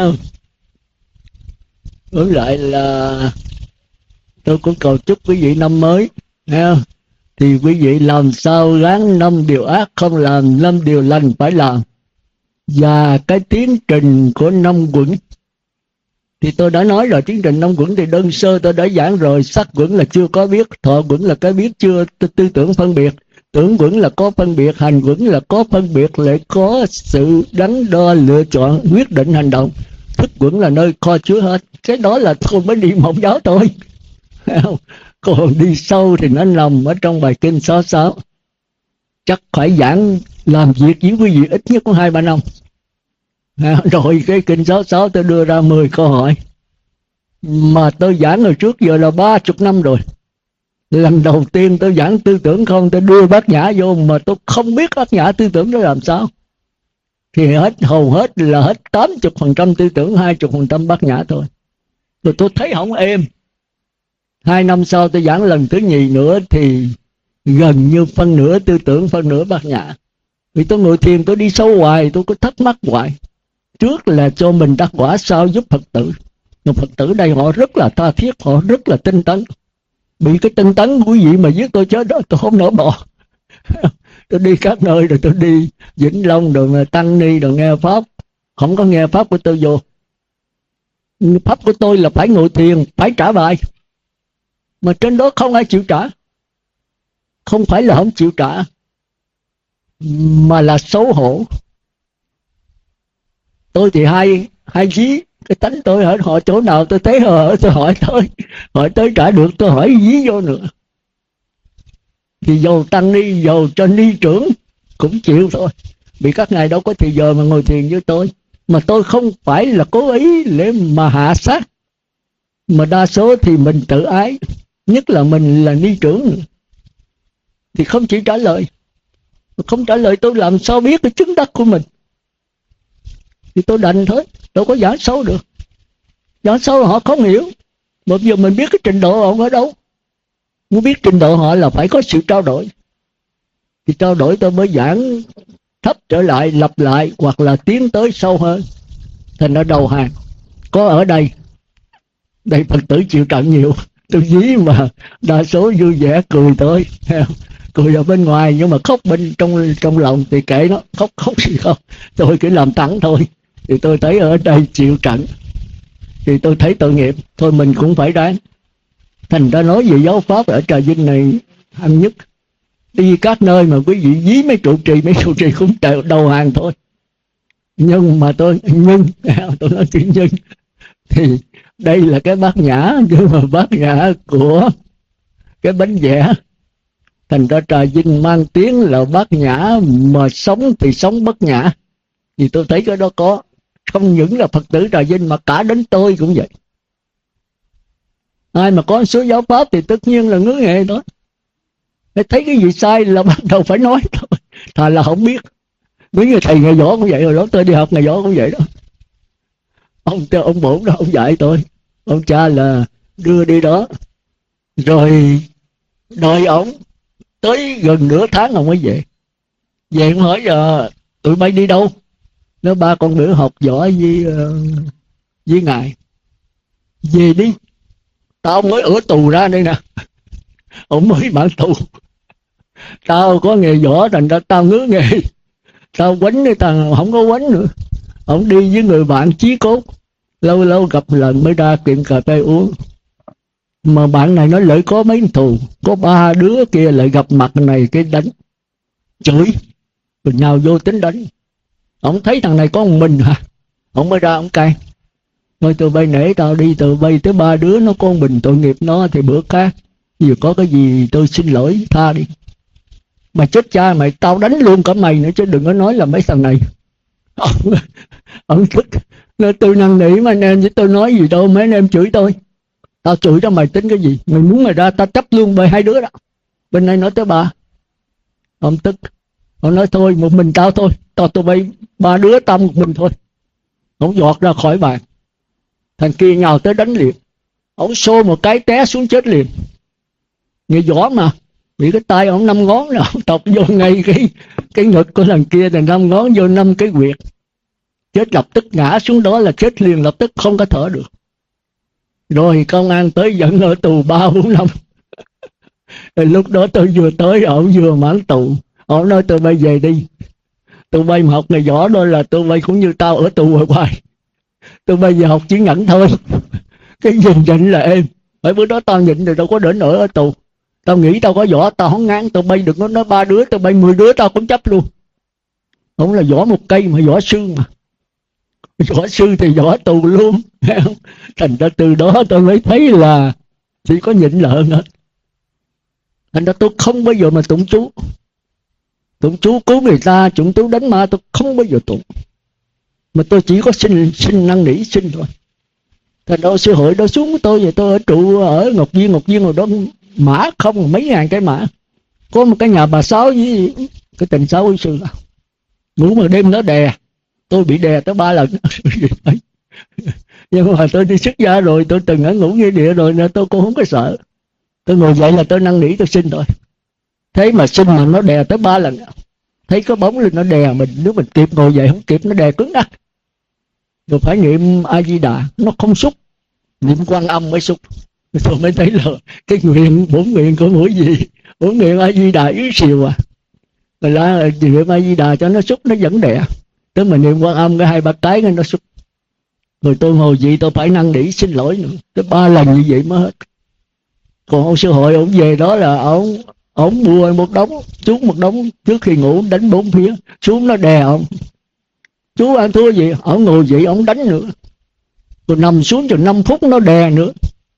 [SPEAKER 1] tóm lại là tôi cũng cầu chúc quý vị năm mới ha. Thì quý vị làm sao gắng năm điều ác không làm, năm điều lành phải làm. Và cái tiến trình của năm quẩn thì tôi đã nói rồi, tiến trình năm quẩn thì đơn sơ tôi đã giảng rồi. Sắc quẩn là chưa có biết, thọ quẩn là cái biết chưa tư tưởng phân biệt, tưởng quẩn là có phân biệt, hành quẩn là có phân biệt, lại có sự đắn đo lựa chọn quyết định hành động. Thức quẩn là nơi kho chứa hết. Cái đó là thôi mới đi mộng giáo thôi. Còn đi sâu thì nó nằm ở trong bài kinh sáu sáu. Chắc phải giảng làm việc với quý vị ít nhất có hai ba năm. Rồi cái kinh sáu sáu tôi đưa ra mười câu hỏi mà tôi giảng hồi trước giờ là ba chục năm rồi. Lần đầu tiên tôi giảng tư tưởng không, tôi đưa Bát Nhã vô mà tôi không biết Bát Nhã tư tưởng nó làm sao. Thì hết hầu hết là hết tám mươi phần trăm tư tưởng, hai mươi phần trăm Bát Nhã thôi. Rồi tôi thấy không êm. Hai năm sau tôi giảng lần thứ nhì nữa thì gần như phân nửa tư tưởng, phân nửa Bát Nhã. Vì tôi ngồi thiền tôi đi sâu hoài, tôi có thắc mắc hoài. Trước là cho mình đắc quả, sau giúp Phật tử. Nhưng Phật tử đây họ rất là tha thiết, họ rất là tinh tấn. Bị cái tinh tấn quý vị mà giết tôi chết đó, tôi không nổi bỏ. Tôi đi các nơi rồi tôi đi Vĩnh Long rồi mà Tăng Ni rồi nghe Pháp. Không có nghe Pháp của tôi vô. Pháp của tôi là phải ngồi thiền, phải trả bài. Mà trên đó không ai chịu trả. Không phải là không chịu trả, mà là xấu hổ. Tôi thì hay hay dí cái tánh tôi, hỏi họ chỗ nào tôi thấy họ tôi hỏi tới, hỏi tới trả được tôi hỏi dí vô nữa. Thì dầu tăng ni, dầu cho ni trưởng cũng chịu thôi, vì các ngài đâu có thì giờ mà ngồi thiền với tôi. Mà tôi không phải là cố ý để mà hạ sát, mà đa số thì mình tự ái, nhất là mình là ni trưởng thì không chỉ trả lời. Không trả lời tôi làm sao biết cái chứng đắc của mình. Thì tôi đành thôi, đâu có giảng sâu được. Giảng sâu là họ không hiểu. Bởi giờ mình biết cái trình độ họ ở đâu. Muốn biết trình độ họ là phải có sự trao đổi. Thì trao đổi tôi mới giảng thấp trở lại, lặp lại, hoặc là tiến tới sâu hơn. Thành ở đầu hàng. Có ở đây, đây Phật tử chịu trận nhiều. Tôi dí mà đa số vui vẻ cười thôi. Cười ở bên ngoài nhưng mà khóc bên trong trong lòng thì kệ nó, khóc khóc gì không. Tôi cứ làm thẳng thôi. Thì tôi thấy ở đây chịu trận thì tôi thấy tội nghiệp. Thôi mình cũng phải ráng. Thành ra nói về giáo pháp ở Trà Vinh này hăng nhất. Đi các nơi mà quý vị dí mấy trụ trì, mấy trụ trì cũng đầu hàng thôi. Nhưng mà tôi, nhưng, tôi nói chuyện nhưng, thì đây là cái bát nhã, nhưng mà bát nhã của cái bánh vẽ. Thành ra Trà Vinh mang tiếng là bát nhã, mà sống thì sống bất nhã. Thì tôi thấy cái đó có. Không những là Phật tử Trà Vinh mà cả đến tôi cũng vậy. Ai mà có số giáo pháp thì tất nhiên là ngứa nghề đó. Thấy cái gì sai là bắt đầu phải nói thôi. Thà là không biết. Mấy người thầy ngày võ cũng vậy rồi đó. Tôi đi học ngày võ cũng vậy đó. Ông ông bổn đó, ông dạy tôi. Ông cha là đưa đi đó. Rồi đợi ông tới gần nửa tháng ông mới về. Về ông hỏi giờ tụi bay đi đâu? Nó ba con nữa học võ với uh, với ngài. Về đi. Tao mới ở tù ra đây nè. Ông mới mang tù. Tao có nghề võ thành ra tao ngứa nghề. Tao quánh đi, tao không có quánh nữa. Ông đi với người bạn chí cốt. Lâu lâu gặp lần mới ra tiệm cà phê uống. Mà bạn này nó lại có mấy thù. Có ba đứa kia lại gặp mặt này cái đánh. Chửi. Rồi nhào vô tính đánh. Ông thấy thằng này có một mình hả? Ông mới ra ông cay. Thôi tụi bay nể tao đi, tụi bay tới ba đứa nó con bình tội nghiệp nó thì bữa khác dù có cái gì tôi xin lỗi tha đi. Mà chết cha mày, tao đánh luôn cả mày nữa chứ đừng có nói là mấy thằng này. Ông, ông tức, nói tôi năn nỉ mà anh em chứ tôi nói gì đâu, mấy anh em chửi tôi. Tao chửi cho mày tính cái gì? Mày muốn mày ra tao chấp luôn bởi hai đứa đó. Bên này nói tới ba. Ông tức, ông nói thôi một mình tao thôi, tao tụi bay ba đứa tao một mình thôi. Ông giọt ra khỏi bàn. Thằng kia nhào tới đánh liền. Ông xô một cái té xuống chết liền. Nghe võ mà, bị cái tay ông năm ngón rồi, ông tọc vô ngay cái cái ngực của thằng kia, thì năm ngón vô năm cái huyệt. Chết lập tức, ngã xuống đó là chết liền, lập tức không có thở được. Rồi công an tới dẫn ở tù ba bốn năm. Lúc đó tôi vừa tới, ông vừa mãn tù. Ông nói tụi bay về đi, tụi bay mà học nghề võ đó là tụi bay cũng như tao ở tù rồi hoài. Tụi bay giờ học chỉ nhẫn thôi. Cái nhìn nhịn là em. Bởi bữa đó tao nhịn rồi đâu có đến ở ở tù. Tao nghĩ tao có võ tao không ngán. Tụi bay đừng có nói ba đứa, tụi bay mười đứa tao cũng chấp luôn. Không là võ một cây mà võ sư mà. Võ sư thì võ tù luôn. Thành ra từ đó tôi mới thấy là chỉ có nhịn là hơn hết. Thành ra tôi không bao giờ mà tụng chú. Tụng chú cứu người ta, tụng chú đánh ma tôi không bao giờ tụng. Mà tôi chỉ có xin, xin năn nỉ xin thôi. Thành ra sư hội đó xuống với tôi, và tôi ở trụ ở Ngọc Viên, Ngọc Viên rồi đó mã không, mấy ngàn cái mã. Có một cái nhà bà Sáu với cái tình Sáu quý sư. Ngủ mà đêm nó đè, tôi bị đè tới ba lần. Nhưng mà tôi đi xuất gia rồi, tôi từng ở ngủ nghĩa địa rồi nên tôi cũng không có sợ. Tôi ngồi dậy là tôi năn nỉ tôi xin thôi. Thế mà xin mà nó đè tới ba lần. Thấy có bóng lên nó đè mình, nếu mình kịp ngồi dậy không kịp nó đè cứng đắt. Rồi phải niệm A Di Đà, nó không xúc. Niệm Quan Âm mới xúc. Tôi mới thấy là cái nguyện, bốn nguyện của mỗi gì, bốn nguyện A Di Đà yếu xìu à. Rồi là niệm A Di Đà cho nó xúc, nó vẫn đè. Tới mà niệm Quan Âm cái hai ba cái nó xúc. Rồi tôi ngồi dậy tôi phải năn nỉ xin lỗi nữa. Tới ba lần như vậy mới hết. Còn ông sư hội ông về đó là ông ông mua một đống, chú một đống trước khi ngủ đánh bốn phía, xuống nó đè ông. Chú ăn thua gì, ông ngồi dậy ông đánh nữa. Rồi nằm xuống chừng năm phút nó đè nữa.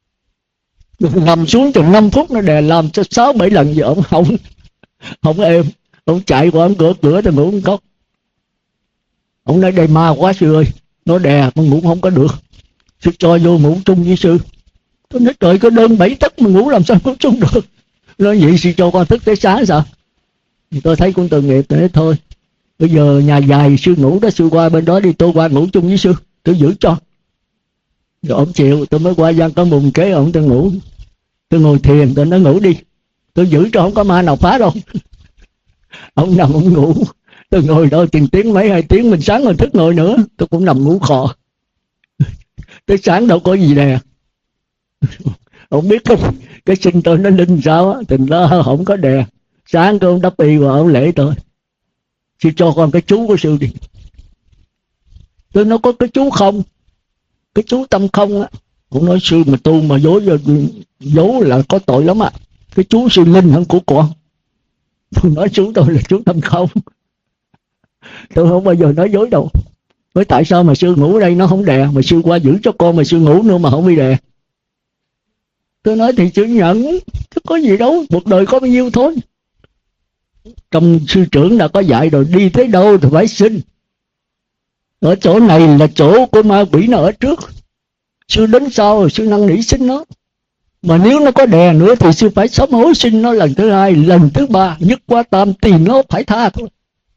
[SPEAKER 1] Rồi nằm xuống chừng năm phút nó đè, làm cho sáu bảy lần gì ông không không êm. Ông chạy qua ông cửa cửa tôi ngủ một cốc. Ông nói đây ma quá sư ơi, nó đè con ngủ không có được, sư cho vô ngủ chung với sư. Tôi nói trời, có đơn bảy tấc mà ngủ làm sao ngủ chung được. Nói vậy sư cho con thức tới sáng sao. Thì tôi thấy cũng tội nghiệp, thế thôi bây giờ nhà dài sư ngủ đó, sư qua bên đó đi, tôi qua ngủ chung với sư, tôi giữ cho. Rồi ông chịu, tôi mới qua gian có mùng kế ông tôi ngủ. Tôi ngồi thiền, tôi nói ngủ đi, tôi giữ cho không có ma nào phá đâu. Ông nằm ông ngủ, tôi ngồi đó chừng tiếng mấy hai tiếng, mình sáng mình thức ngồi nữa, tôi cũng nằm ngủ khò. Tới sáng đâu có gì nè. Ông biết không, cái sinh tôi nó linh sao á, tình đó không có đè. Sáng tôi ông đắp y và ông lễ tôi, sư cho con cái chú của sư đi. Tôi nói có cái chú không, cái chú tâm không á. Cũng nói sư mà tu mà dối dối là có tội lắm á. Cái chú sư linh hơn của con. Tôi nói chú tôi là chú tâm không. Tôi không bao giờ nói dối đâu. Nói tại sao mà sư ngủ ở đây nó không đè, mà sư qua giữ cho con mà sư ngủ nữa mà không bị đè. Tôi nói thì chữ nhận, chứ có gì đâu, một đời có bao nhiêu thôi. Trong sư trưởng đã có dạy rồi, đi tới đâu thì phải xin. Ở chỗ này là chỗ của ma quỷ nó ở trước, sư đến sau rồi sư năn nỉ xin nó. Mà nếu nó có đè nữa thì sư phải sám hối xin nó lần thứ hai, lần thứ ba, nhất quá tam thì nó phải tha thôi.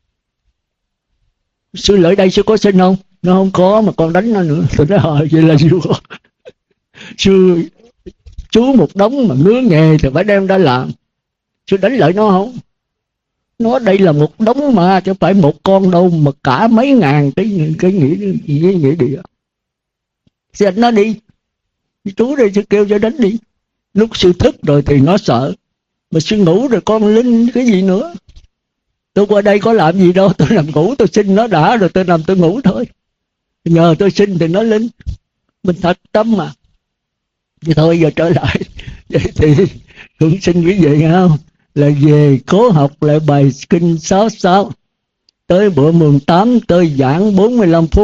[SPEAKER 1] Sư lại đây sư có xin không? Nó không có mà con đánh nó nữa. Tôi nói ờ vậy là sư có. Sư chú một đống mà ngứa nghề thì phải đem ra làm. Sư đánh lại nó không? Nó đây là một đống mà, chứ phải một con đâu mà cả mấy ngàn cái cái nghĩa nghĩa, nghĩa địa. Sư đánh nó đi. Chú đây sư kêu cho đánh đi. Lúc sư thức rồi thì nó sợ. Mà sư ngủ rồi con linh cái gì nữa. Tôi qua đây có làm gì đâu, tôi nằm ngủ tôi xin nó đã rồi tôi nằm tôi ngủ thôi. Nhờ tôi xin thì nó linh. Mình thật tâm mà. Thì thôi giờ trở lại. Vậy thì cũng xin quý vị không, là về cố học lại bài kinh sáu sáu. Tới bữa mùng tám tôi giảng bốn mươi lăm phút.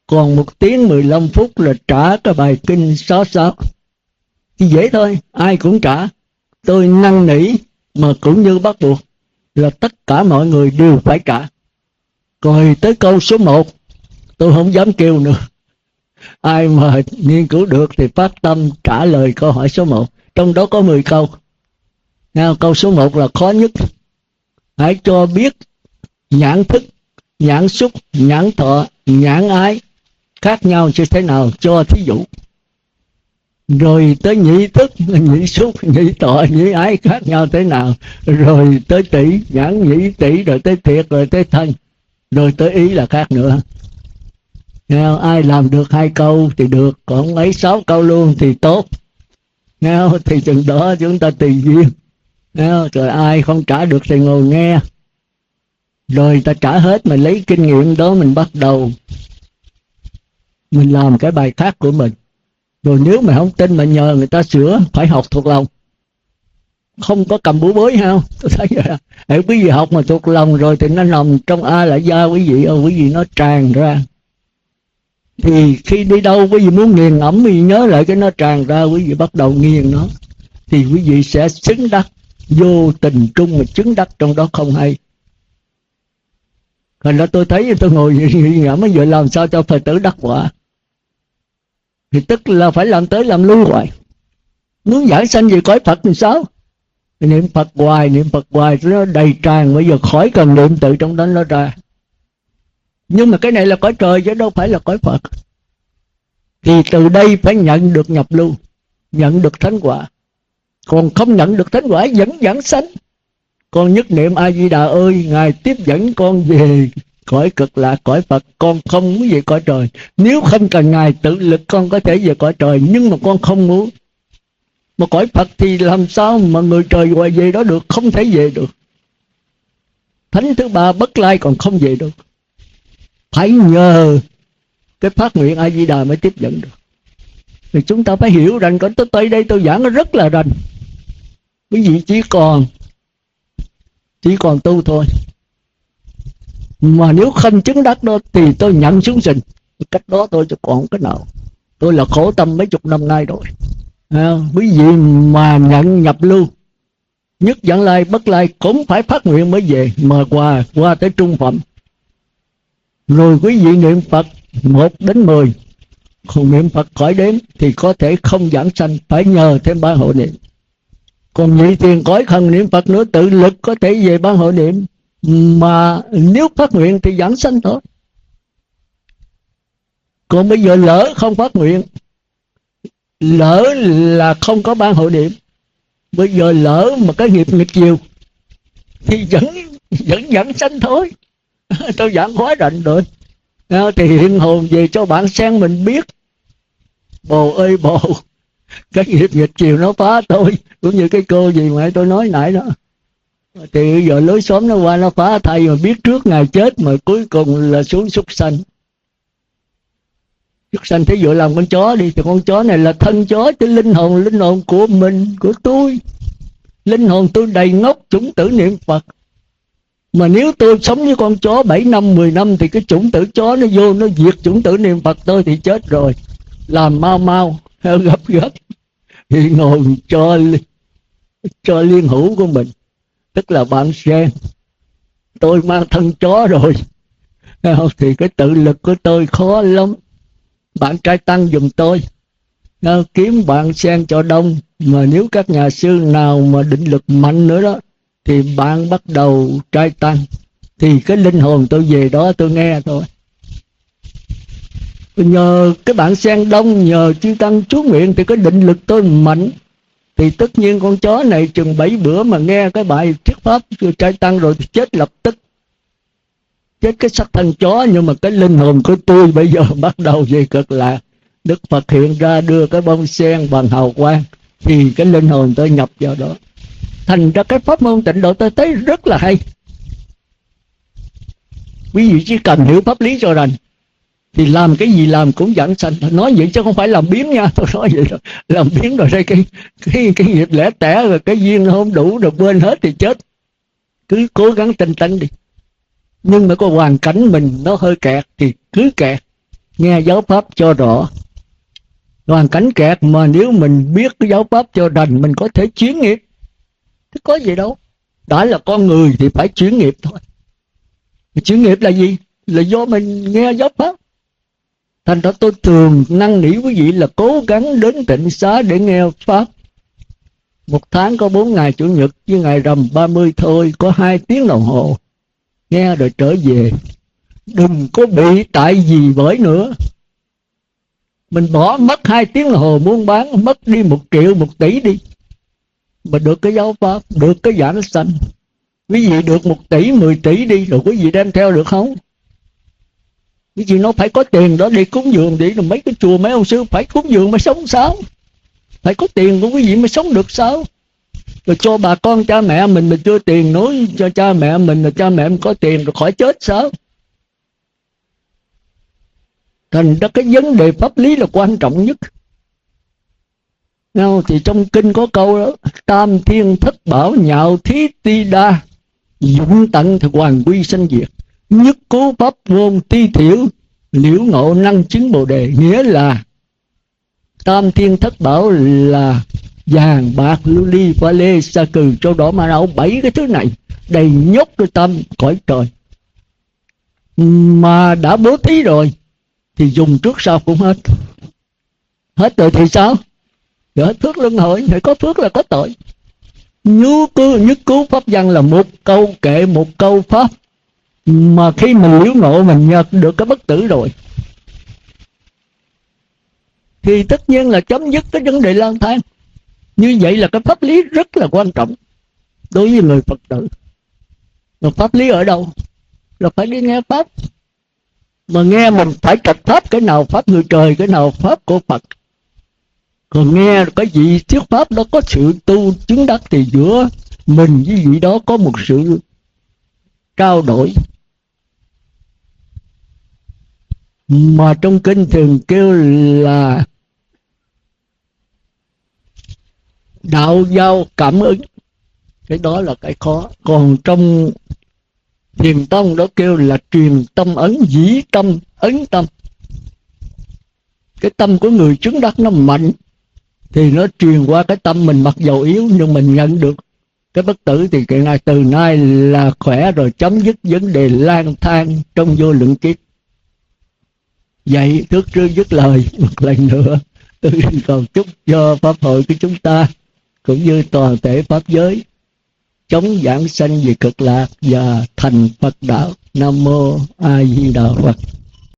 [SPEAKER 1] còn một tiếng mười lăm phút là trả cái bài kinh sáu sáu. Thì dễ thôi, ai cũng trả. Tôi năn nỉ mà cũng như bắt buộc là tất cả mọi người đều phải trả. Rồi tới câu số một, tôi không dám kêu nữa. Ai mà nghiên cứu được thì phát tâm trả lời câu hỏi số một. Trong đó có mười câu. Câu số một là khó nhất. Hãy cho biết nhãn thức, nhãn xúc, nhãn thọ, nhãn ái khác nhau như thế nào, cho thí dụ. Rồi tới nhị thức, nhị xúc, nhị thọ, nhị ái khác nhau thế nào. Rồi tới tỷ, nhãn nhị tỷ, rồi tới thiệt, rồi tới thân. Rồi tới ý là khác nữa. Nghe ai làm được hai câu thì được, còn ấy sáu câu luôn thì tốt. Nghe thì chừng đó chúng ta tùy duyên. Nghe rồi ai không trả được thì ngồi nghe. Rồi ta trả hết, mình lấy kinh nghiệm đó mình bắt đầu mình làm cái bài khác của mình. Rồi nếu mà không tin mà nhờ người ta sửa, phải học thuộc lòng. Không có cầm búa bối ha. Tôi thấy vậy. Hãy quý vị học mà thuộc lòng rồi thì nó nằm trong A lại gia quý vị, quý vị nó tràn ra. Thì khi đi đâu quý vị muốn nghiền ngẫm, quý vị nhớ lại cái nó tràn ra, quý vị bắt đầu nghiền nó. Thì quý vị sẽ chứng đắc, vô tình trung mà chứng đắc trong đó không hay. Còn đó tôi thấy tôi ngồi nghiền ngẫm bây giờ làm sao cho Phật tử đắc quả. Thì tức là phải làm tới làm lui hoài. Muốn giảng sanh về cõi Phật thì sao? Niệm Phật hoài, niệm Phật hoài nó đầy tràn, bây giờ khỏi cần niệm tự trong đó nó ra. Nhưng mà cái này là cõi trời chứ đâu phải là cõi Phật. Thì từ đây phải nhận được nhập lưu, nhận được thánh quả. Còn không nhận được thánh quả vẫn giảng sanh. Con nhất niệm A Di Đà ơi, Ngài tiếp dẫn con về cõi cực lạc, cõi Phật. Con không muốn về cõi trời. Nếu không cần Ngài tự lực con có thể về cõi trời, nhưng mà con không muốn. Mà cõi Phật thì làm sao mà người trời ngoài về đó được, không thể về được. Thánh thứ ba Bất Lai còn không về được. Phải nhờ cái phát nguyện A Di Đà mới tiếp dẫn được. Thì chúng ta phải hiểu rằng có tới đây tôi giảng nó rất là rành. Quý vị chỉ còn Chỉ còn tu thôi. Mà nếu không chứng đắc đó thì tôi nhận xuống sinh. Cách đó tôi cho còn cái nào. Tôi là khổ tâm mấy chục năm nay rồi. À, quý vị mà nhận nhập lưu, nhất Vãng Lai Bất Lai cũng phải phát nguyện mới về. Mà qua qua tới trung phẩm. Rồi quý vị niệm Phật một đến mười, còn niệm Phật cõi đếm thì có thể không giảng sanh, phải nhờ thêm ban hộ niệm. Còn nhị tiền cõi không niệm Phật nữa, tự lực có thể về ban hộ niệm. Mà nếu phát nguyện thì giảng sanh thôi. Còn bây giờ lỡ không phát nguyện, lỡ là không có ban hộ niệm, bây giờ lỡ mà cái nghiệp nghịch chiều thì vẫn vẫn giảng sanh thôi. Tôi giảng quá rành rồi. Thì hiện hồn về cho bạn xem mình biết. Bồ ơi bồ, cái nghiệp nghịch chiều nó phá tôi. Cũng như cái cô gì mà tôi nói nãy đó. Thì bây giờ lối xóm nó qua nó phá thầy, mà biết trước ngày chết mà cuối cùng là xuống súc sanh. Súc sanh thí dụ làm con chó đi, thì con chó này là thân chó, chứ linh hồn, linh hồn của mình, của tôi. Linh hồn tôi đầy ngốc chủng tử niệm Phật. Mà nếu tôi sống với con chó bảy năm, mười năm thì cái chủng tử chó nó vô, nó diệt chủng tử niệm Phật tôi thì chết rồi. Làm mau mau, gấp gấp. Thì ngồi cho, cho liên hữu của mình, tức là bạn sen. Tôi mang thân chó rồi, thì cái tự lực của tôi khó lắm. Bạn trai tăng giùm tôi, kiếm bạn sen cho đông. Mà nếu các nhà sư nào mà định lực mạnh nữa đó, thì bạn bắt đầu trai tăng. Thì cái linh hồn tôi về đó tôi nghe thôi. Nhờ cái bạn sen đông, nhờ chư tăng chú nguyện thì cái định lực tôi mạnh. Thì tất nhiên con chó này chừng bảy bữa mà nghe cái bài thuyết pháp trai tăng rồi thì chết lập tức. Chết cái sắc thân chó, nhưng mà cái linh hồn của tôi bây giờ bắt đầu về cực lạc. Đức Phật hiện ra đưa cái bông sen bằng hào quang, thì cái linh hồn tôi nhập vào đó. Thành ra cái pháp môn Tịnh Độ tôi thấy rất là hay. Quý vị chỉ cần hiểu pháp lý cho rành thì làm cái gì làm cũng giảng sanh. Nói vậy chứ không phải làm biến nha. Tôi nói vậy rồi. Làm biến rồi đây cái, cái, cái nghiệp lẻ tẻ rồi cái duyên nó không đủ rồi quên hết thì chết. Cứ cố gắng tinh tấn đi. Nhưng mà có hoàn cảnh mình nó hơi kẹt thì cứ kẹt. nghe giáo pháp cho rõ. Hoàn cảnh kẹt mà nếu mình biết cái giáo pháp cho rành, mình có thể chuyển nghiệp. Thế có gì đâu. Đã là con người thì phải chuyển nghiệp thôi. Chuyển nghiệp là gì? Là do mình nghe giáo pháp. Thành ra tôi thường năn nỉ quý vị là cố gắng đến tịnh xá để nghe pháp. Một tháng có bốn ngày chủ nhật với ngày rằm ba mươi thôi, có hai tiếng đồng hồ. Nghe rồi trở về. Đừng có bị tại gì bởi nữa. Mình bỏ mất hai tiếng đồng hồ buôn bán, mất đi một triệu, một tỷ đi. Mà được cái giáo pháp, được cái giảng sanh. Quý vị được một tỷ, mười tỷ đi, rồi quý vị đem theo được không? Quý vị nó phải có tiền đó đi cúng dường đi, rồi mấy cái chùa mấy ông sư phải cúng dường mới sống sao? Phải có tiền của quý vị mới sống được sao? Rồi cho bà con cha mẹ mình, mình chưa tiền nói cho cha mẹ mình, là cha mẹ mình có tiền rồi khỏi chết sao? Thành ra cái vấn đề pháp lý là quan trọng nhất. Nào, thì trong kinh có câu đó: tam thiên thất bảo nhạo thí ti đa, dụng tận thì hoàng quy sanh diệt, nhất cố pháp vô ti thiểu, liễu ngộ năng chứng bồ đề. Nghĩa là tam thiên thất bảo là vàng, bạc, lưu ly, pha lê, sa cừ, châu đỏ, mã não, bảy cái thứ này đầy nhốt cái tâm cõi trời. Mà đã bố thí rồi thì dùng trước sau cũng hết. Hết rồi thì sao? Rồi hết phước luân hồi, phải có phước là có tội. Như cứ nhất cứu pháp văn là một câu kệ, một câu pháp, mà khi mình liễu ngộ mình nhận được cái bất tử rồi thì tất nhiên là chấm dứt cái vấn đề lang thang. Như vậy là cái pháp lý rất là quan trọng đối với người Phật tử. Mà pháp lý ở đâu? Là phải đi nghe pháp. Mà nghe mình phải trạch pháp, cái nào pháp người trời, cái nào pháp của Phật. Còn nghe cái gì thuyết pháp đó có sự tu chứng đắc thì giữa mình với vị đó có một sự trao đổi. Mà trong kinh thường kêu là đạo giao cảm ứng. Cái đó là cái khó. Còn trong Thiền tông đó kêu là truyền tâm ấn, dĩ tâm ấn tâm. Cái tâm của người chứng đắc nó mạnh thì nó truyền qua cái tâm mình, mặc dầu yếu nhưng mình nhận được cái bất tử thì cái này từ nay là khỏe rồi, chấm dứt vấn đề lang thang trong vô lượng kiếp. Vậy trước trước dứt lời một lần nữa, tôi còn chúc cho pháp hội của chúng ta cũng như toàn thể pháp giới chống giảng sanh về cực lạc và thành Phật đạo. Nam mô A Di Đà Phật.